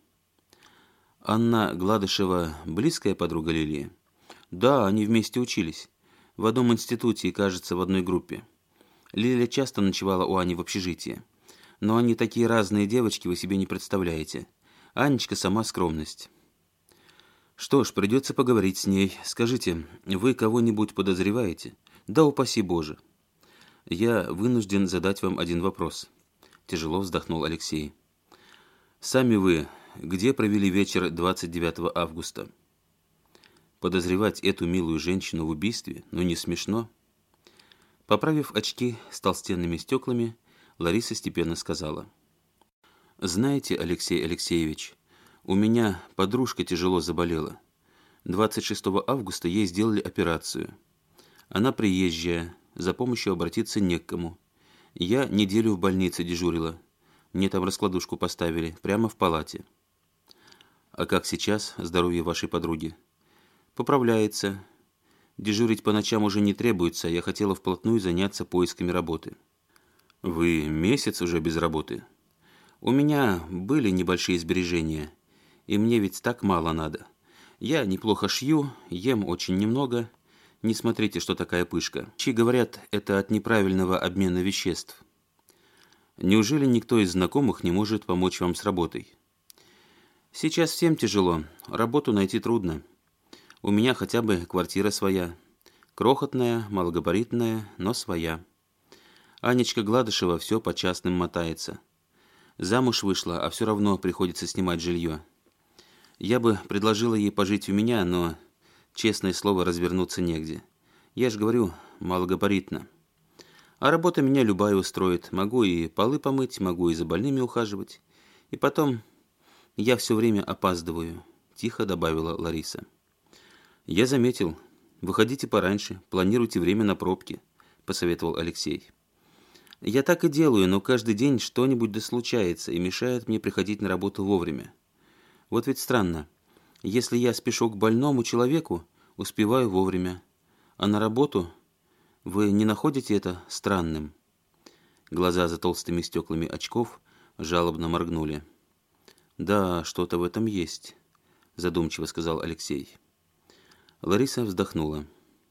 Анна Гладышева близкая подруга Лилии? Да, они вместе учились. В одном институте и, кажется, в одной группе. Лиля часто ночевала у Ани в общежитии. Но они такие разные девочки, вы себе не представляете. Анечка сама скромность. Что ж, придется поговорить с ней. Скажите, вы кого-нибудь подозреваете? Да упаси Боже. Я вынужден задать вам один вопрос. Тяжело вздохнул Алексей. Сами вы где провели вечер двадцать девятого августа? Подозревать эту милую женщину в убийстве, ну не смешно. Поправив очки с толстенными стеклами, Лариса степенно сказала. Знаете, Алексей Алексеевич, у меня подружка тяжело заболела. двадцать шестого августа ей сделали операцию. Она приезжая, за помощью обратиться не к кому. Я неделю в больнице дежурила. Мне там раскладушку поставили, прямо в палате. А как сейчас здоровье вашей подруги? Поправляется. Дежурить по ночам уже не требуется, я хотела вплотную заняться поисками работы. Вы месяц уже без работы? У меня были небольшие сбережения, и мне ведь так мало надо. Я неплохо шью, ем очень немного. Не смотрите, что такая пышка. Чи говорят, это от неправильного обмена веществ. Неужели никто из знакомых не может помочь вам с работой? Сейчас всем тяжело, работу найти трудно. У меня хотя бы квартира своя. Крохотная, малогабаритная, но своя. Анечка Гладышева все по частным мотается. Замуж вышла, а все равно приходится снимать жилье. Я бы предложила ей пожить у меня, но, честное слово, развернуться негде. Я же говорю, малогабаритно. А работа меня любая устроит. Могу и полы помыть, могу и за больными ухаживать. И потом я все время опаздываю, тихо добавила Лариса. Я заметил. Выходите пораньше, планируйте время на пробки, посоветовал Алексей. Я так и делаю, но каждый день что-нибудь да случается и мешает мне приходить на работу вовремя. Вот ведь странно. Если я спешу к больному человеку, успеваю вовремя. А на работу вы не находите это странным? Глаза за толстыми стеклами очков жалобно моргнули. Да, что-то в этом есть, задумчиво сказал Алексей. Лариса вздохнула.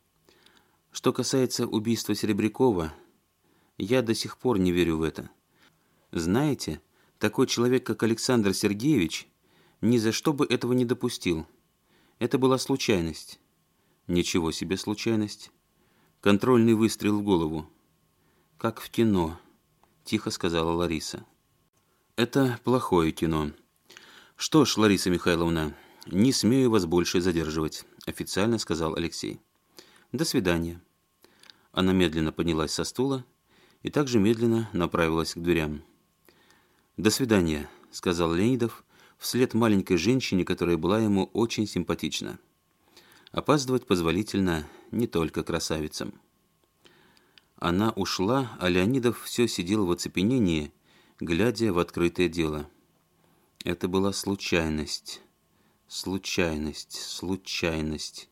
Что касается убийства Серебрякова, я до сих пор не верю в это. Знаете, такой человек, как Александр Сергеевич, ни за что бы этого не допустил. Это была случайность. Ничего себе случайность. Контрольный выстрел в голову. Как в кино, тихо сказала Лариса. Это плохое кино. Что ж, Лариса Михайловна, не смею вас больше задерживать, официально сказал Алексей. До свидания. Она медленно поднялась со стула и также медленно направилась к дверям. «До свидания», — сказал Леонидов вслед маленькой женщине, которая была ему очень симпатична. Опаздывать позволительно не только красавицам. Она ушла, а Леонидов все сидел в оцепенении, глядя в открытое дело. Это была случайность, случайность, случайность.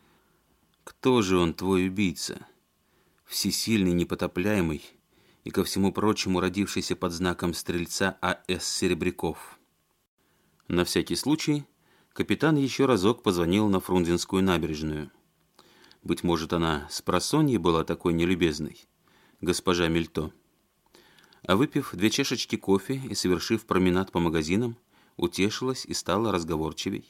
Кто же он, твой убийца? Всесильный, непотопляемый и, ко всему прочему, родившийся под знаком стрельца А С Серебряков. На всякий случай капитан еще разок позвонил на Фрунзенскую набережную. Быть может, она спросонья была такой нелюбезной, госпожа Мильто. А выпив две чашечки кофе и совершив променад по магазинам, утешилась и стала разговорчивей.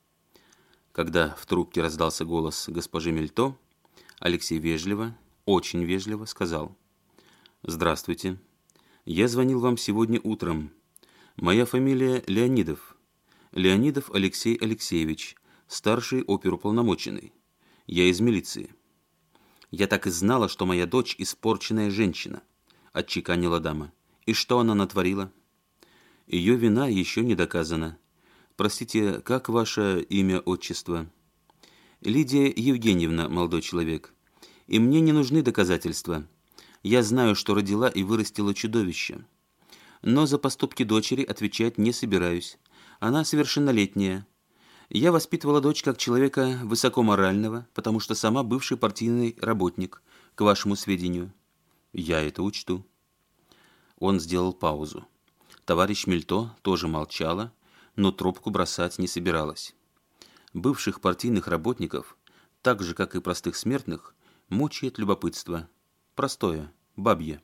Когда в трубке раздался голос госпожи Мильто, Алексей вежливо, очень вежливо сказал: «Здравствуйте. Я звонил вам сегодня утром. Моя фамилия Леонидов. Леонидов Алексей Алексеевич, старший оперуполномоченный. Я из милиции». «Я так и знала, что моя дочь испорченная женщина», — отчеканила дама. «И что она натворила?» «Ее вина еще не доказана. Простите, как ваше имя, отчество?» «Лидия Евгеньевна, молодой человек. И мне не нужны доказательства. Я знаю, что родила и вырастила чудовище. Но за поступки дочери отвечать не собираюсь. Она совершеннолетняя. Я воспитывала дочь как человека высокоморального, потому что сама бывший партийный работник, к вашему сведению. Я это учту». Он сделал паузу. Товарищ Мильто тоже молчала, но трубку бросать не собиралась. Бывших партийных работников, так же, как и простых смертных, мучает любопытство. Простое, бабье.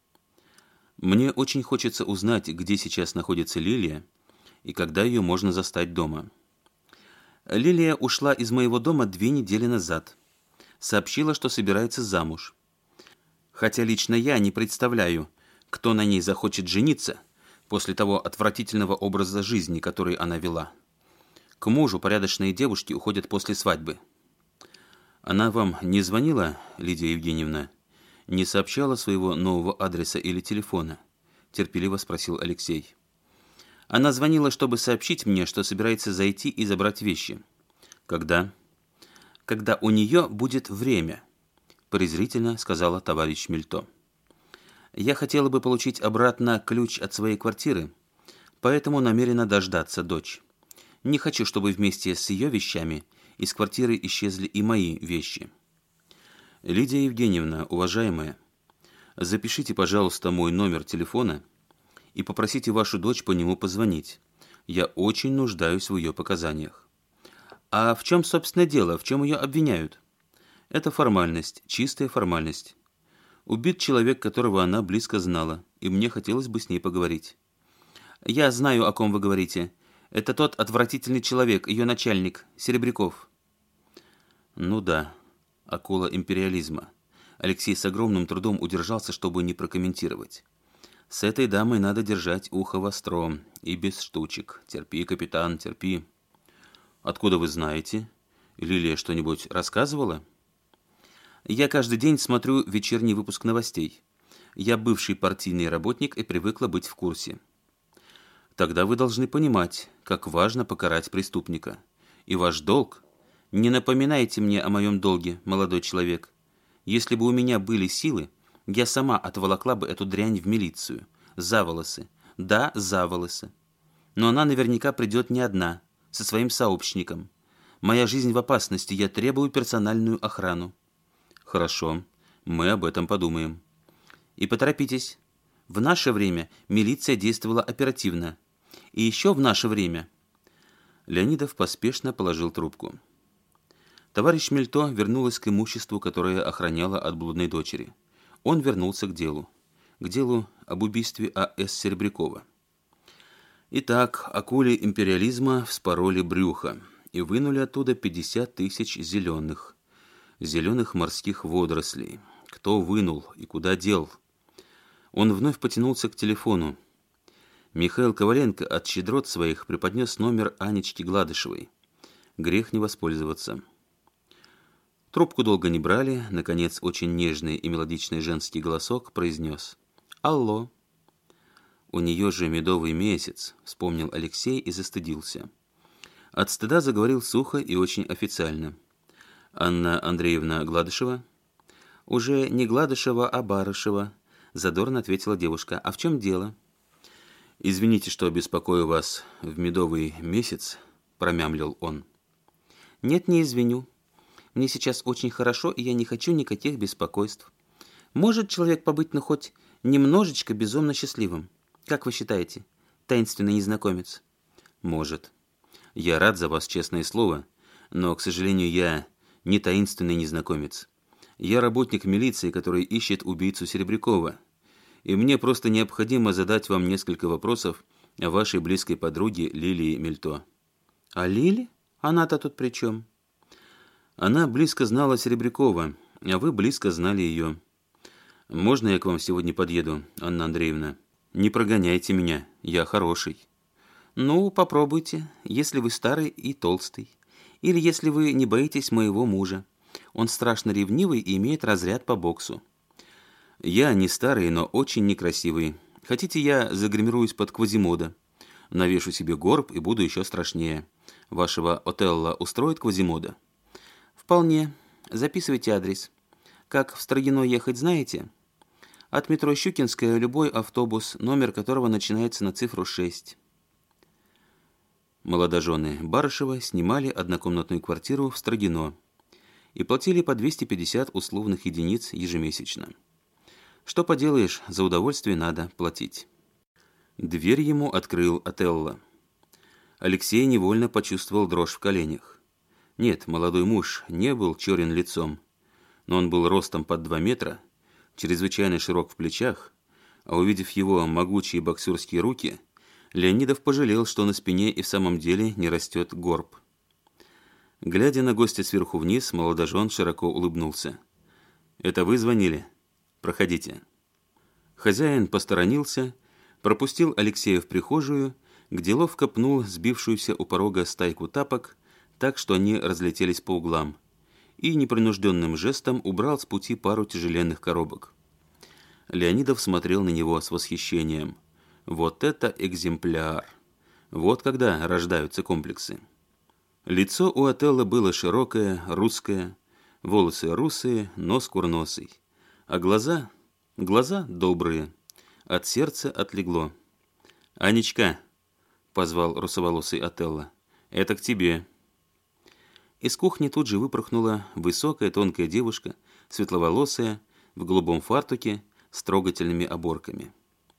«Мне очень хочется узнать, где сейчас находится Лилия и когда ее можно застать дома». Лилия ушла из моего дома две недели назад. Сообщила, что собирается замуж. Хотя лично я не представляю, кто на ней захочет жениться после того отвратительного образа жизни, который она вела. К мужу порядочные девушки уходят после свадьбы. Она вам не звонила, Лидия Евгеньевна? Не сообщала своего нового адреса или телефона? Терпеливо спросил Алексей. Она звонила, чтобы сообщить мне, что собирается зайти и забрать вещи. Когда? Когда у нее будет время, презрительно сказала товарищ Мильто. Я хотела бы получить обратно ключ от своей квартиры, поэтому намерена дождаться дочь. Не хочу, чтобы вместе с ее вещами из квартиры исчезли и мои вещи. Лидия Евгеньевна, уважаемая, запишите, пожалуйста, мой номер телефона и попросите вашу дочь по нему позвонить. Я очень нуждаюсь в ее показаниях. А в чем, собственно, дело? В чем ее обвиняют? Это формальность, чистая формальность. Убит человек, которого она близко знала, и мне хотелось бы с ней поговорить. Я знаю, о ком вы говорите. Это тот отвратительный человек, ее начальник, Серебряков. Ну да, акула империализма. Алексей с огромным трудом удержался, чтобы не прокомментировать. С этой дамой надо держать ухо востро и без штучек. Терпи, капитан, терпи. Откуда вы знаете? Лилия что-нибудь рассказывала? Я каждый день смотрю вечерний выпуск новостей. Я бывший партийный работник и привыкла быть в курсе. Тогда вы должны понимать, как важно покарать преступника. И ваш долг... Не напоминайте мне о моем долге, молодой человек. Если бы у меня были силы, я сама отволокла бы эту дрянь в милицию. За волосы. Да, за волосы. Но она наверняка придет не одна, со своим сообщником. Моя жизнь в опасности, я требую персональную охрану. Хорошо, мы об этом подумаем. И поторопитесь. В наше время милиция действовала оперативно. И еще в наше время... Леонидов поспешно положил трубку. Товарищ Мильто вернулась к имуществу, которое охраняла от блудной дочери. Он вернулся к делу. К делу об убийстве А С Серебрякова. Итак, акуле империализма вспороли брюхо и вынули оттуда пятьдесят тысяч зеленых. Зеленых морских водорослей. Кто вынул и куда дел? Он вновь потянулся к телефону. Михаил Коваленко от щедрот своих преподнес номер Анечки Гладышевой. Грех не воспользоваться. Трубку долго не брали, наконец очень нежный и мелодичный женский голосок произнес: «Алло». «У нее же медовый месяц», — вспомнил Алексей и застыдился. От стыда заговорил сухо и очень официально. «Анна Андреевна Гладышева?» «Уже не Гладышева, а Барышева», — задорно ответила девушка. «А в чем дело?» «Извините, что беспокою вас в медовый месяц», — промямлил он. «Нет, не извиню. Мне сейчас очень хорошо, и я не хочу никаких беспокойств. Может человек побыть, ну, хоть немножечко безумно счастливым? Как вы считаете, таинственный незнакомец?» «Может. Я рад за вас, честное слово, но, к сожалению, я не таинственный незнакомец. Я работник милиции, который ищет убийцу Серебрякова, и мне просто необходимо задать вам несколько вопросов о вашей близкой подруге Лилии Мильто». «А Лили? Она-то тут при чем?» «Она близко знала Серебрякова, а вы близко знали ее. Можно я к вам сегодня подъеду, Анна Андреевна? Не прогоняйте меня, я хороший». «Ну, попробуйте, если вы старый и толстый. Или если вы не боитесь моего мужа. Он страшно ревнивый и имеет разряд по боксу». «Я не старый, но очень некрасивый. Хотите, я загримируюсь под Квазимода? Навешу себе горб и буду еще страшнее. Вашего Отелло устроит Квазимода?» «Вполне. Записывайте адрес. Как в Строгино ехать, знаете?» От метро Щукинская любой автобус, номер которого начинается на цифру шесть. Молодожены Барышева снимали однокомнатную квартиру в Строгино и платили по двести пятьдесят условных единиц ежемесячно. Что поделаешь, за удовольствие надо платить. Дверь ему открыл Отелло. Алексей невольно почувствовал дрожь в коленях. Нет, молодой муж не был черен лицом, но он был ростом под два метра, чрезвычайно широк в плечах, а увидев его могучие боксерские руки, Леонидов пожалел, что на спине и в самом деле не растет горб. Глядя на гостя сверху вниз, молодожен широко улыбнулся. «Это вы звонили? Проходите». Хозяин посторонился, пропустил Алексея в прихожую, где ловко пнул сбившуюся у порога стайку тапок, так что они разлетелись по углам, и непринужденным жестом убрал с пути пару тяжеленных коробок. Леонидов смотрел на него с восхищением. Вот это экземпляр! Вот когда рождаются комплексы. Лицо у Отелло было широкое, русское, волосы русые, нос курносый, а глаза, глаза добрые, от сердца отлегло. «Анечка!» — позвал русоволосый Отелло. «Это к тебе». Из кухни тут же выпорхнула высокая тонкая девушка, светловолосая, в голубом фартуке, с трогательными оборками.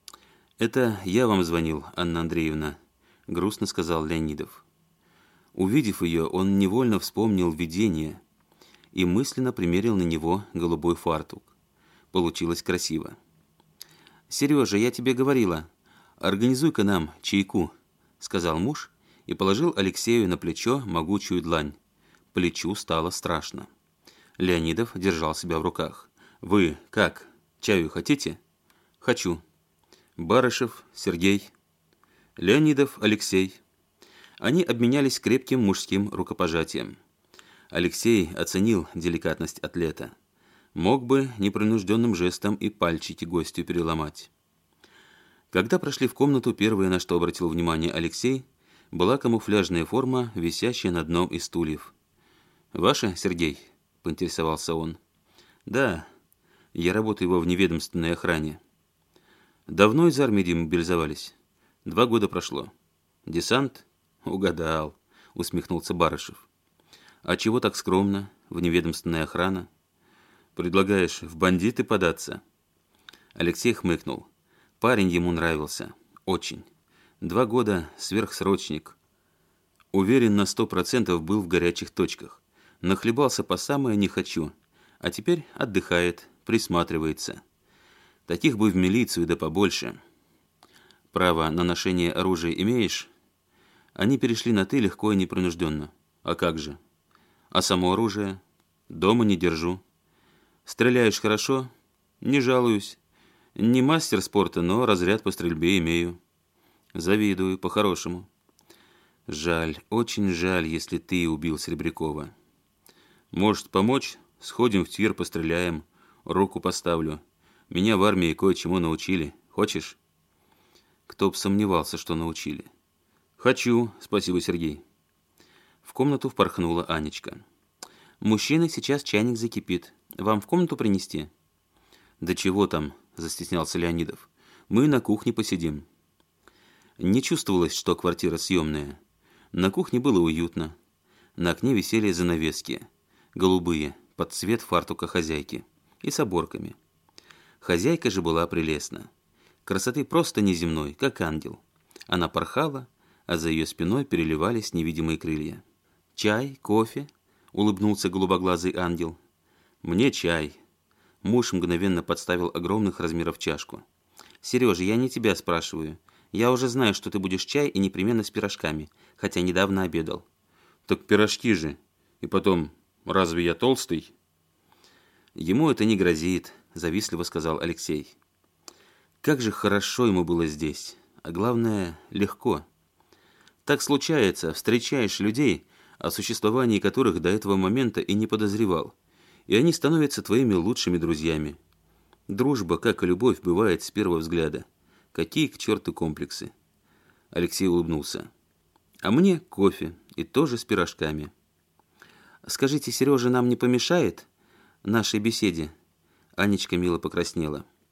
«Это я вам звонил, Анна Андреевна», — грустно сказал Леонидов. Увидев ее, он невольно вспомнил видение и мысленно примерил на него голубой фартук. Получилось красиво. «Сережа, я тебе говорила, организуй-ка нам чайку», — сказал муж и положил Алексею на плечо могучую длань. Плечу стало страшно. Леонидов держал себя в руках. «Вы как, чаю хотите?» «Хочу». Барышев, Сергей, Леонидов, Алексей. Они обменялись крепким мужским рукопожатием. Алексей оценил деликатность атлета. Мог бы непринужденным жестом и пальчики гостю переломать. Когда прошли в комнату, первое, на что обратил внимание Алексей, была камуфляжная форма, висящая на одном из стульев. «Ваша, Сергей?» – поинтересовался он. «Да, я работаю во вневедомственной охране». «Давно из армии демобилизовались?» «Два года прошло». «Десант?» «Угадал», — усмехнулся Барышев. «А чего так скромно, вневедомственная охрана? Предлагаешь в бандиты податься?» Алексей хмыкнул. Парень ему нравился. Очень. Два года сверхсрочник. Уверен, на сто процентов был в горячих точках. Нахлебался по самое не хочу. А теперь отдыхает, присматривается. Таких бы в милицию, да побольше. Право на ношение оружия имеешь? Они перешли на «ты» легко и непринужденно. А как же? А само оружие? Дома не держу. Стреляешь хорошо? Не жалуюсь. Не мастер спорта, но разряд по стрельбе имею. Завидую, по-хорошему. Жаль, очень жаль, если ты убил Серебрякова. Может, помочь? Сходим в тир, постреляем. Руку поставлю. Меня в армии кое-чему научили. Хочешь? Кто б сомневался, что научили. Хочу, спасибо, Сергей. В комнату впорхнула Анечка. Мужчина, сейчас чайник закипит. Вам в комнату принести? Да чего там, застеснялся Леонидов. Мы на кухне посидим. Не чувствовалось, что квартира съемная. На кухне было уютно. На окне висели занавески. Голубые, под цвет фартука хозяйки. И с оборками. Хозяйка же была прелестна. Красоты просто неземной, как ангел. Она порхала, а за ее спиной переливались невидимые крылья. «Чай? Кофе?» — улыбнулся голубоглазый ангел. «Мне чай». Муж мгновенно подставил огромных размеров чашку. «Сережа, я не тебя спрашиваю. Я уже знаю, что ты будешь чай и непременно с пирожками, хотя недавно обедал». «Так пирожки же. И потом, разве я толстый?» «Ему это не грозит», — завистливо сказал Алексей. Как же хорошо ему было здесь, а главное, легко. Так случается, встречаешь людей, о существовании которых до этого момента и не подозревал, и они становятся твоими лучшими друзьями. Дружба, как и любовь, бывает с первого взгляда. Какие к черту комплексы? Алексей улыбнулся. А мне кофе, и тоже с пирожками. Скажите, Сережа нам не помешает нашей беседе? Анечка мило покраснела.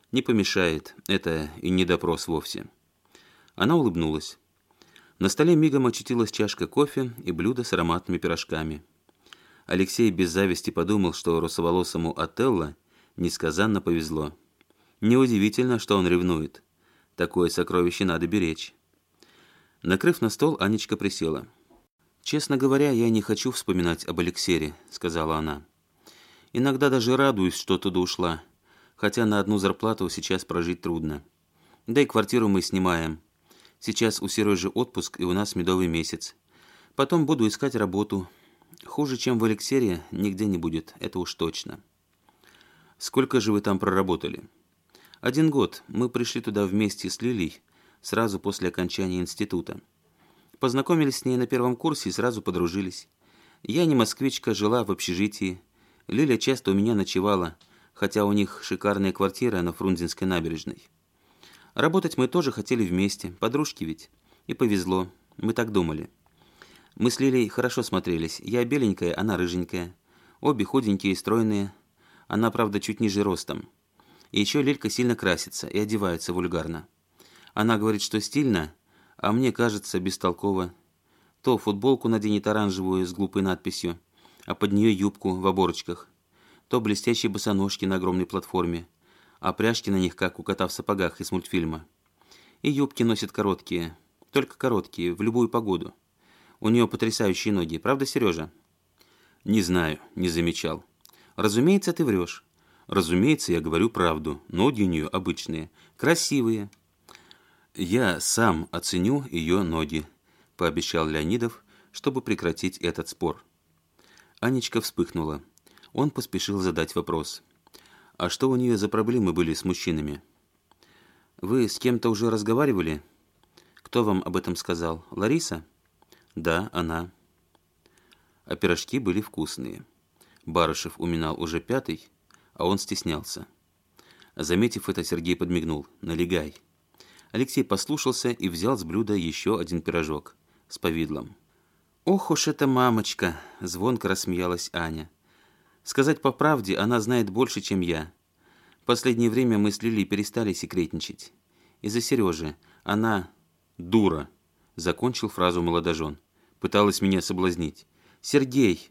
Не помешает, это и не допрос вовсе. Она улыбнулась. На столе мигом очутилась чашка кофе и блюдо с ароматными пирожками. Алексей без зависти подумал, что русоволосому Отелло несказанно повезло. Неудивительно, что он ревнует. Такое сокровище надо беречь. Накрыв на стол, Анечка присела. «Честно говоря, я не хочу вспоминать об эликсире», — сказала она. «Иногда даже радуюсь, что туда ушла, хотя на одну зарплату сейчас прожить трудно. Да и квартиру мы снимаем. Сейчас у Сережи отпуск, и у нас медовый месяц. Потом буду искать работу. Хуже, чем в эликсире, нигде не будет, это уж точно». «Сколько же вы там проработали?» «Один год. Мы пришли туда вместе с Лилей, сразу после окончания института. Познакомились с ней на первом курсе и сразу подружились. Я не москвичка, жила в общежитии. Лиля часто у меня ночевала, хотя у них шикарная квартира на Фрунзенской набережной. Работать мы тоже хотели вместе, подружки ведь. И повезло, мы так думали. Мы с Лилей хорошо смотрелись. Я беленькая, она рыженькая. Обе худенькие и стройные. Она, правда, чуть ниже ростом. И еще Лилька сильно красится и одевается вульгарно. Она говорит, что стильно, а мне кажется бестолково. То футболку наденет оранжевую с глупой надписью, а под нее юбку в оборочках. То блестящие босоножки на огромной платформе, а пряжки на них, как у кота в сапогах из мультфильма. И юбки носит короткие, только короткие, в любую погоду. У нее потрясающие ноги, правда, Сережа? Не знаю, не замечал. Разумеется, ты врешь. Разумеется, я говорю правду. Ноги у нее обычные, красивые. Я сам оценю ее ноги, пообещал Леонидов, чтобы прекратить этот спор. Анечка вспыхнула. Он поспешил задать вопрос. А что у нее за проблемы были с мужчинами? Вы с кем-то уже разговаривали? Кто вам об этом сказал? Лариса? Да, она. А пирожки были вкусные. Барышев уминал уже пятый, а он стеснялся. Заметив это, Сергей подмигнул. «Налегай». Алексей послушался и взял с блюда еще один пирожок с повидлом. «Ох уж эта мамочка!» – звонко рассмеялась Аня. «Сказать по правде, она знает больше, чем я. В последнее время мы с Лилей перестали секретничать. Из-за Сережи. Она дура», – закончил фразу молодожен. «Пыталась меня соблазнить». «Сергей!»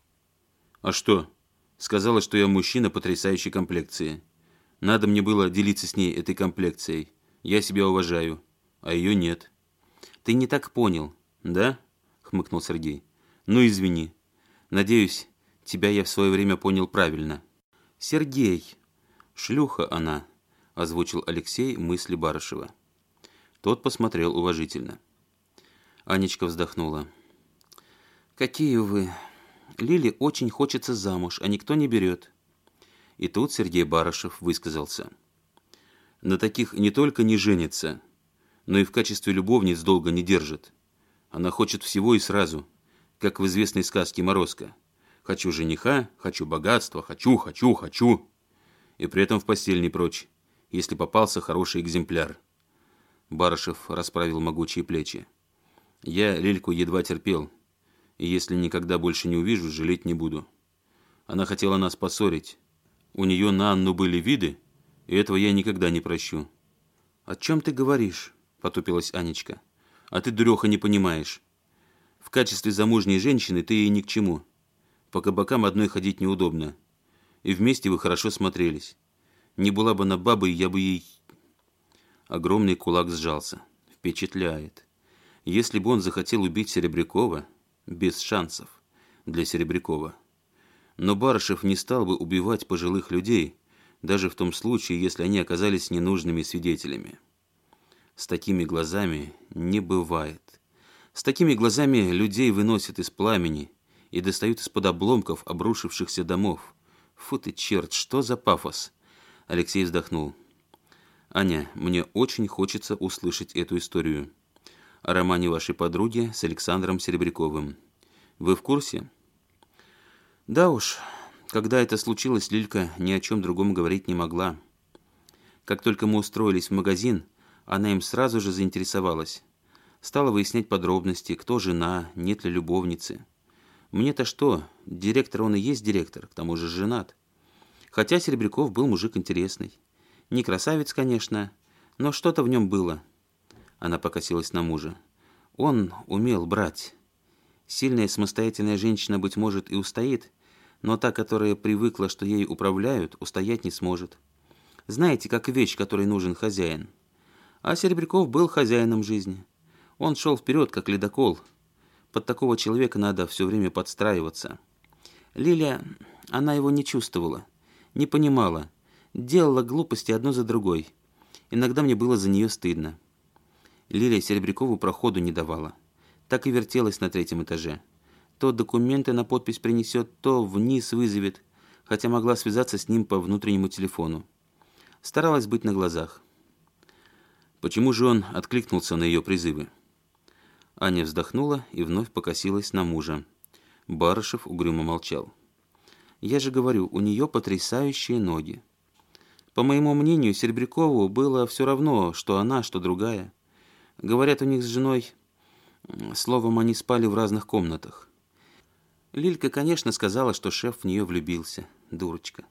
«А что?» «Сказала, что я мужчина потрясающей комплекции. Надо мне было делиться с ней этой комплекцией. Я себя уважаю, а ее нет». «Ты не так понял, да?» — хмыкнул Сергей. «Ну, извини. Надеюсь, тебя я в свое время понял правильно». «Сергей!» «Шлюха она», — озвучил Алексей мысли Барышева. Тот посмотрел уважительно. Анечка вздохнула. «Какие вы! Лиле очень хочется замуж, а никто не берет». И тут Сергей Барышев высказался. «На таких не только не женится, но и в качестве любовниц долго не держит. Она хочет всего и сразу, как в известной сказке Морозко. Хочу жениха, хочу богатства, хочу, хочу, хочу. И при этом в постель не прочь, если попался хороший экземпляр». Барышев расправил могучие плечи. «Я Лильку едва терпел, и если никогда больше не увижу, жалеть не буду. Она хотела нас поссорить. У нее на Анну были виды, и этого я никогда не прощу». «О чем ты говоришь?» – потупилась Анечка. «А ты, дуреха, не понимаешь. В качестве замужней женщины ты ей ни к чему. По кабакам одной ходить неудобно. И вместе вы хорошо смотрелись. Не была бы она бабой, я бы ей...» Огромный кулак сжался. Впечатляет. Если бы он захотел убить Серебрякова, без шансов для Серебрякова. Но Барышев не стал бы убивать пожилых людей, даже в том случае, если они оказались ненужными свидетелями. С такими глазами не бывает. С такими глазами людей выносят из пламени и достают из-под обломков обрушившихся домов. Фу ты, черт, что за пафос? Алексей вздохнул. «Аня, мне очень хочется услышать эту историю. О романе вашей подруги с Александром Серебряковым. Вы в курсе?» «Да уж, когда это случилось, Лилька ни о чем другом говорить не могла. Как только мы устроились в магазин, она им сразу же заинтересовалась. Стала выяснять подробности, кто жена, нет ли любовницы. Мне-то что, директор он и есть директор, к тому же женат. Хотя Серебряков был мужик интересный. Не красавец, конечно, но что-то в нем было. Она покосилась на мужа. Он умел брать. Сильная самостоятельная женщина, быть может, и устоит, но та, которая привыкла, что ей управляют, устоять не сможет. Знаете, как вещь, которой нужен хозяин. А Серебряков был хозяином жизни. Он шел вперед, как ледокол. Под такого человека надо все время подстраиваться. Лиля, она его не чувствовала, не понимала, делала глупости одну за другой. Иногда мне было за нее стыдно. Лиля Серебрякову проходу не давала. Так и вертелась на третьем этаже. То документы на подпись принесет, то вниз вызовет, хотя могла связаться с ним по внутреннему телефону. Старалась быть на глазах. Почему же он откликнулся на ее призывы? Аня вздохнула и вновь покосилась на мужа. Барышев угрюмо молчал. Я же говорю, у нее потрясающие ноги. По моему мнению, Серебрякову было все равно, что она, что другая. Говорят, у них с женой... Словом, они спали в разных комнатах. Лилька, конечно, сказала, что шеф в нее влюбился. Дурочка.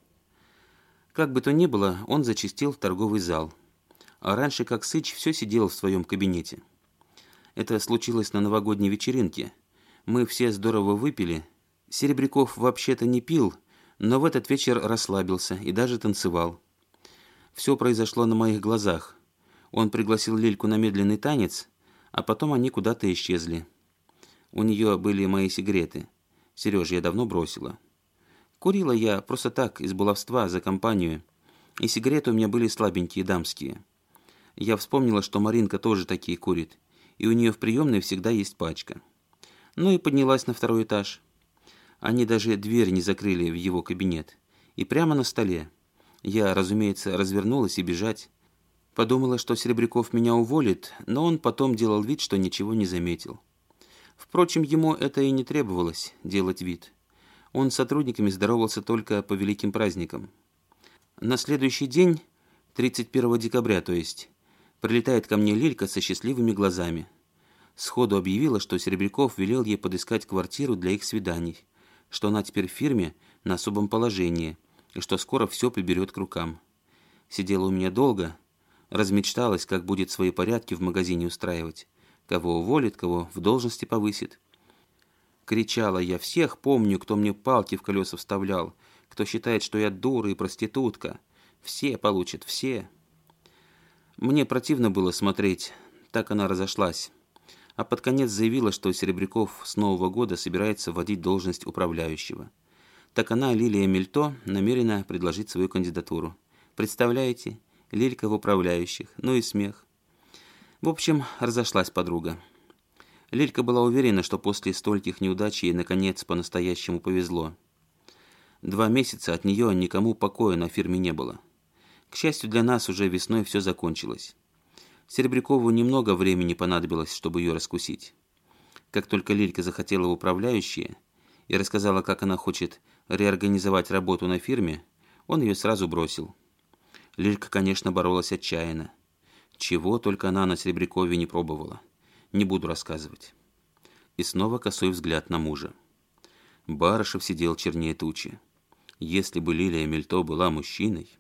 Как бы то ни было, он зачастил в торговый зал. А раньше, как сыч, все сидел в своем кабинете. Это случилось на новогодней вечеринке. Мы все здорово выпили. Серебряков вообще-то не пил, но в этот вечер расслабился и даже танцевал. Все произошло на моих глазах. Он пригласил Лильку на медленный танец, а потом они куда-то исчезли. У нее были мои сигареты. Сережа, я давно бросила. Курила я просто так, из баловства, за компанию. И сигареты у меня были слабенькие, дамские. Я вспомнила, что Маринка тоже такие курит, и у нее в приемной всегда есть пачка. Ну и поднялась на второй этаж. Они даже дверь не закрыли в его кабинет. И прямо на столе. Я, разумеется, развернулась и бежать. Подумала, что Серебряков меня уволит, но он потом делал вид, что ничего не заметил. Впрочем, ему это и не требовалось, делать вид. Он с сотрудниками здоровался только по великим праздникам. На следующий день, тридцать первого декабря, то есть, прилетает ко мне Лилька со счастливыми глазами. Сходу объявила, что Серебряков велел ей подыскать квартиру для их свиданий, что она теперь в фирме на особом положении и что скоро все приберет к рукам. Сидела у меня долго, размечталась, как будет свои порядки в магазине устраивать, кого уволит, кого в должности повысит. Кричала я: всех помню, кто мне палки в колеса вставлял, кто считает, что я дура и проститутка. Все получат, все. Мне противно было смотреть, так она разошлась. А под конец заявила, что Серебряков с Нового года собирается вводить должность управляющего. Так она, Лилия Мельто, намерена предложить свою кандидатуру. Представляете? Лилька в управляющих. Ну и смех. В общем, разошлась подруга. Лилька была уверена, что после стольких неудач ей, наконец, по-настоящему повезло. Два месяца от нее никому покоя на фирме не было. К счастью для нас, уже весной все закончилось. Серебрякову немного времени понадобилось, чтобы ее раскусить. Как только Лилька захотела в управляющие и рассказала, как она хочет реорганизовать работу на фирме, он ее сразу бросил. Лилька, конечно, боролась отчаянно. Чего только она на Серебрякове не пробовала. Не буду рассказывать. И снова косой взгляд на мужа. Барышев сидел чернее тучи. Если бы Лилия Мельто была мужчиной...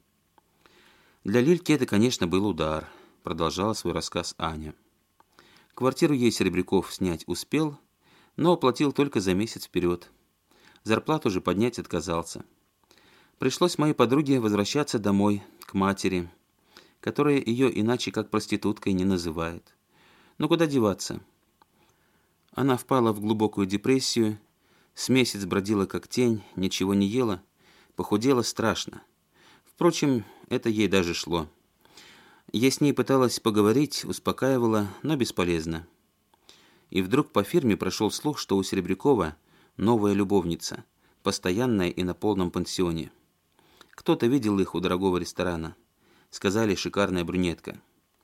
Для Лильки это, конечно, был удар, продолжала свой рассказ Аня. Квартиру ей Серебряков снять успел, но оплатил только за месяц вперед. Зарплату же поднять отказался. Пришлось моей подруге возвращаться домой, к матери, которая ее иначе как проституткой не называет. Но куда деваться? Она впала в глубокую депрессию, с месяц бродила как тень, ничего не ела, похудела страшно. Впрочем, это ей даже шло. Я с ней пыталась поговорить, успокаивала, но бесполезно. И вдруг по фирме прошел слух, что у Серебрякова новая любовница, постоянная и на полном пансионе. Кто-то видел их у дорогого ресторана. Сказали, шикарная брюнетка.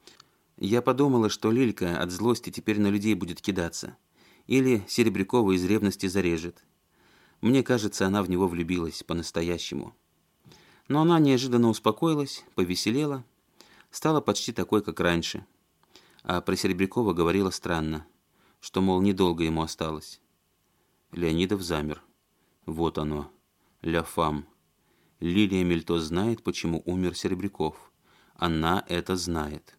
Я подумала, что Лилька от злости теперь на людей будет кидаться. Или Серебрякова из ревности зарежет. Мне кажется, она в него влюбилась по-настоящему. Но она неожиданно успокоилась, повеселела, стала почти такой, как раньше. А про Серебрякова говорила странно, что, мол, недолго ему осталось. Леонидов замер. Вот оно, ля фам. Лилия Мельто знает, почему умер Серебряков. Она это знает.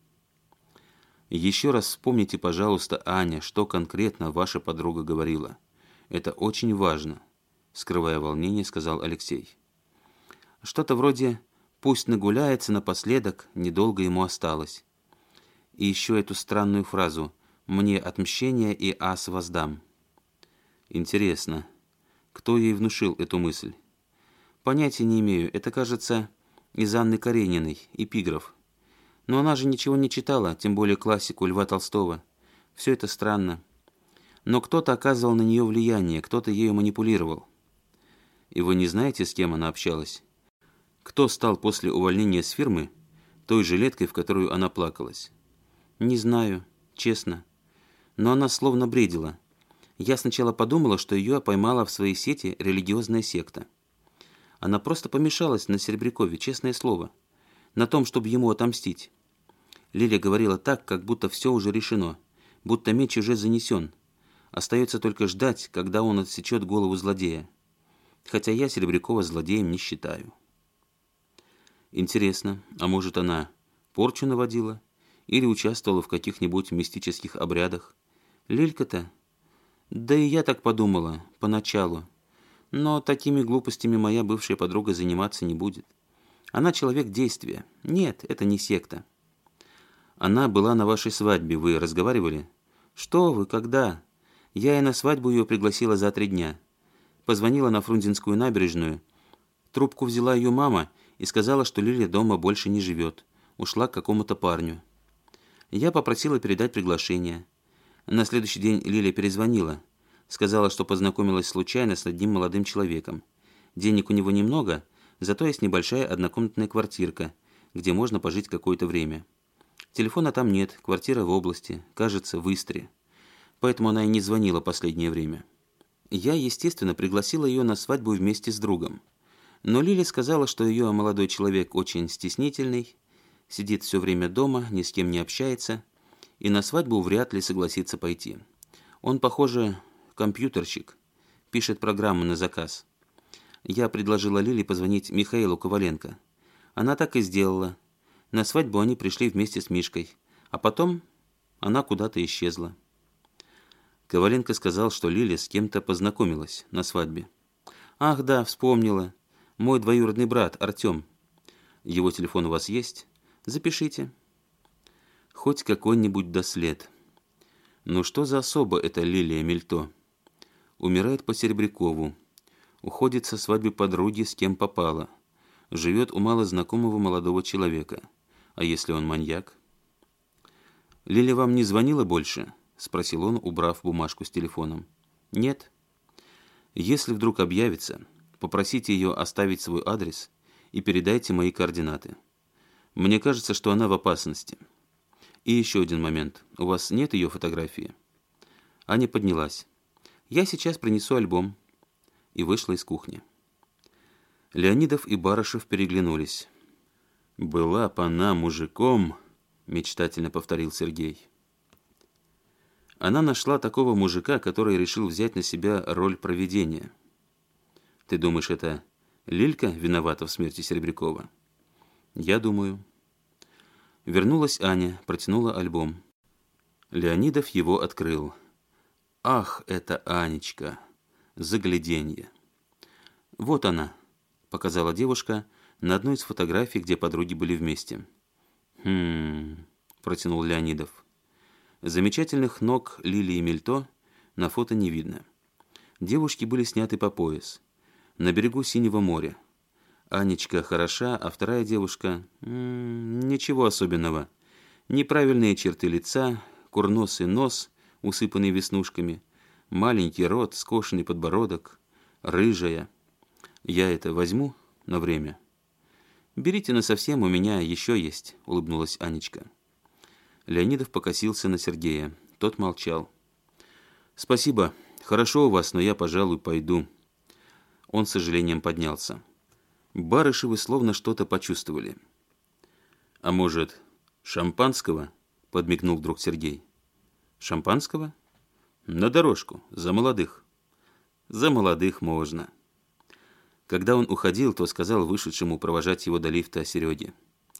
Еще раз вспомните, пожалуйста, Аня, что конкретно ваша подруга говорила. Это очень важно, скрывая волнение, сказал Алексей. Что-то вроде «пусть нагуляется напоследок, недолго ему осталось». И еще эту странную фразу «мне отмщение и ас воздам». Интересно, кто ей внушил эту мысль? Понятия не имею, это, кажется, из Анны Карениной, эпиграф. Но она же ничего не читала, тем более классику Льва Толстого. Все это странно. Но кто-то оказывал на нее влияние, кто-то ею манипулировал. И вы не знаете, с кем она общалась? Кто стал после увольнения с фирмы той жилеткой, в которую она плакалась? Не знаю, честно. Но она словно бредила. Я сначала подумала, что ее поймала в своей сети религиозная секта. Она просто помешалась на Серебрякове, честное слово. На том, чтобы ему отомстить. Лиля говорила так, как будто все уже решено, будто меч уже занесен. Остается только ждать, когда он отсечет голову злодея. Хотя я Серебрякова злодеем не считаю. Интересно, а может она порчу наводила? Или участвовала в каких-нибудь мистических обрядах? Лилька-то? Да и я так подумала, поначалу. Но такими глупостями моя бывшая подруга заниматься не будет. Она человек действия. Нет, это не секта. Она была на вашей свадьбе, вы разговаривали? Что вы, когда? Я и на свадьбу ее пригласила за три дня. Позвонила на Фрунзенскую набережную. Трубку взяла ее мама и сказала, что Лиля дома больше не живет. Ушла к какому-то парню. Я попросила передать приглашение. На следующий день Лиля перезвонила. Сказала, что познакомилась случайно с одним молодым человеком. Денег у него немного, зато есть небольшая однокомнатная квартирка, где можно пожить какое-то время. Телефона там нет, квартира в области, кажется, в Истре. Поэтому она и не звонила последнее время. Я, естественно, пригласила ее на свадьбу вместе с другом. Но Лиля сказала, что ее молодой человек очень стеснительный, сидит все время дома, ни с кем не общается, и на свадьбу вряд ли согласится пойти. Он, похоже, компьютерщик, пишет программы на заказ. Я предложила Лиле позвонить Михаилу Коваленко. Она так и сделала. На свадьбу они пришли вместе с Мишкой, а потом она куда-то исчезла. Коваленко сказал, что Лиля с кем-то познакомилась на свадьбе. Ах да, вспомнила. Мой двоюродный брат Артем. Его телефон у вас есть? Запишите. Хоть какой-нибудь дослед. Ну что за особа эта Лилия Мельто? Умирает по Серебрякову. Уходит со свадьбы подруги, с кем попала. Живет у малознакомого молодого человека. А если он маньяк? Лиля вам не звонила больше? Спросил он, убрав бумажку с телефоном. Нет. Если вдруг объявится, попросите ее оставить свой адрес и передайте мои координаты. Мне кажется, что она в опасности. И еще один момент. У вас нет ее фотографии? Аня поднялась. Я сейчас принесу альбом. И вышла из кухни. Леонидов и Барышев переглянулись. «Была б она мужиком», — мечтательно повторил Сергей. Она нашла такого мужика, который решил взять на себя роль провидения. Ты думаешь, это Лилька виновата в смерти Серебрякова? Я думаю. Вернулась Аня, протянула альбом. Леонидов его открыл. Ах, это Анечка! Загляденье! Вот она, показала девушка на одной из фотографий, где подруги были вместе. Хм, протянул Леонидов. Замечательных ног Лилии Мельто на фото не видно. Девушки были сняты по пояс. На берегу Синего моря. Анечка хороша, а вторая девушка... М-м, ничего особенного. Неправильные черты лица, курносый нос, усыпанный веснушками, маленький рот, скошенный подбородок, рыжая. Я это возьму на время? Берите насовсем, у меня еще есть, улыбнулась Анечка. Леонидов покосился на Сергея. Тот молчал. Спасибо, хорошо у вас, но я, пожалуй, пойду. Он с сожалением поднялся. Барышевы словно что-то почувствовали. «А может, шампанского?» – подмигнул вдруг Сергей. «Шампанского?» «На дорожку, за молодых». «За молодых можно». Когда он уходил, то сказал вышедшему провожать его до лифта Сереге.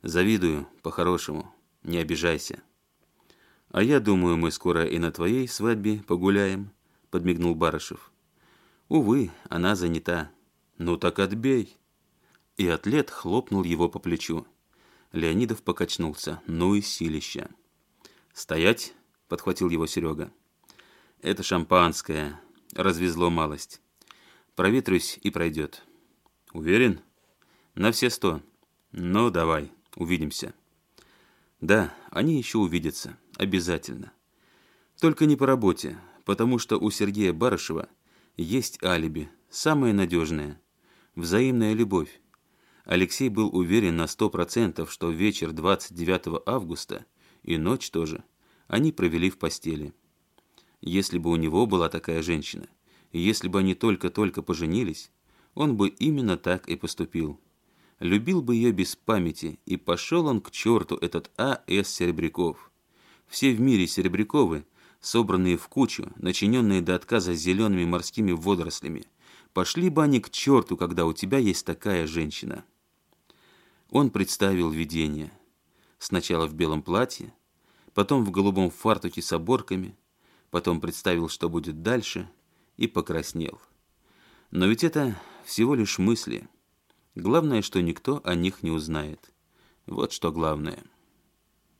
Завидую, по-хорошему, не обижайся. А я думаю, мы скоро и на твоей свадьбе погуляем, подмигнул Барышев. Увы, она занята. Ну так отбей. И атлет хлопнул его по плечу. Леонидов покачнулся. Ну и силища. «Стоять!» — подхватил его Серега. «Это шампанское. Развезло малость. Проветрюсь и пройдет». «Уверен?» «На все сто. Ну, давай, увидимся». Да, они еще увидятся. Обязательно. Только не по работе, потому что у Сергея Барышева есть алиби, самое надежное. Взаимная любовь. Алексей был уверен на сто процентов, что вечер двадцать девятого августа и ночь тоже они провели в постели. Если бы у него была такая женщина, и если бы они только-только поженились, он бы именно так и поступил. Любил бы ее без памяти, и пошел он к черту, этот А С Серебряков. Все в мире Серебряковы, собранные в кучу, начиненные до отказа зелеными морскими водорослями, пошли бы они к черту, когда у тебя есть такая женщина. Он представил видение. Сначала в белом платье, потом в голубом фартуке с оборками, потом представил, что будет дальше, и покраснел. Но ведь это всего лишь мысли. Главное, что никто о них не узнает. Вот что главное.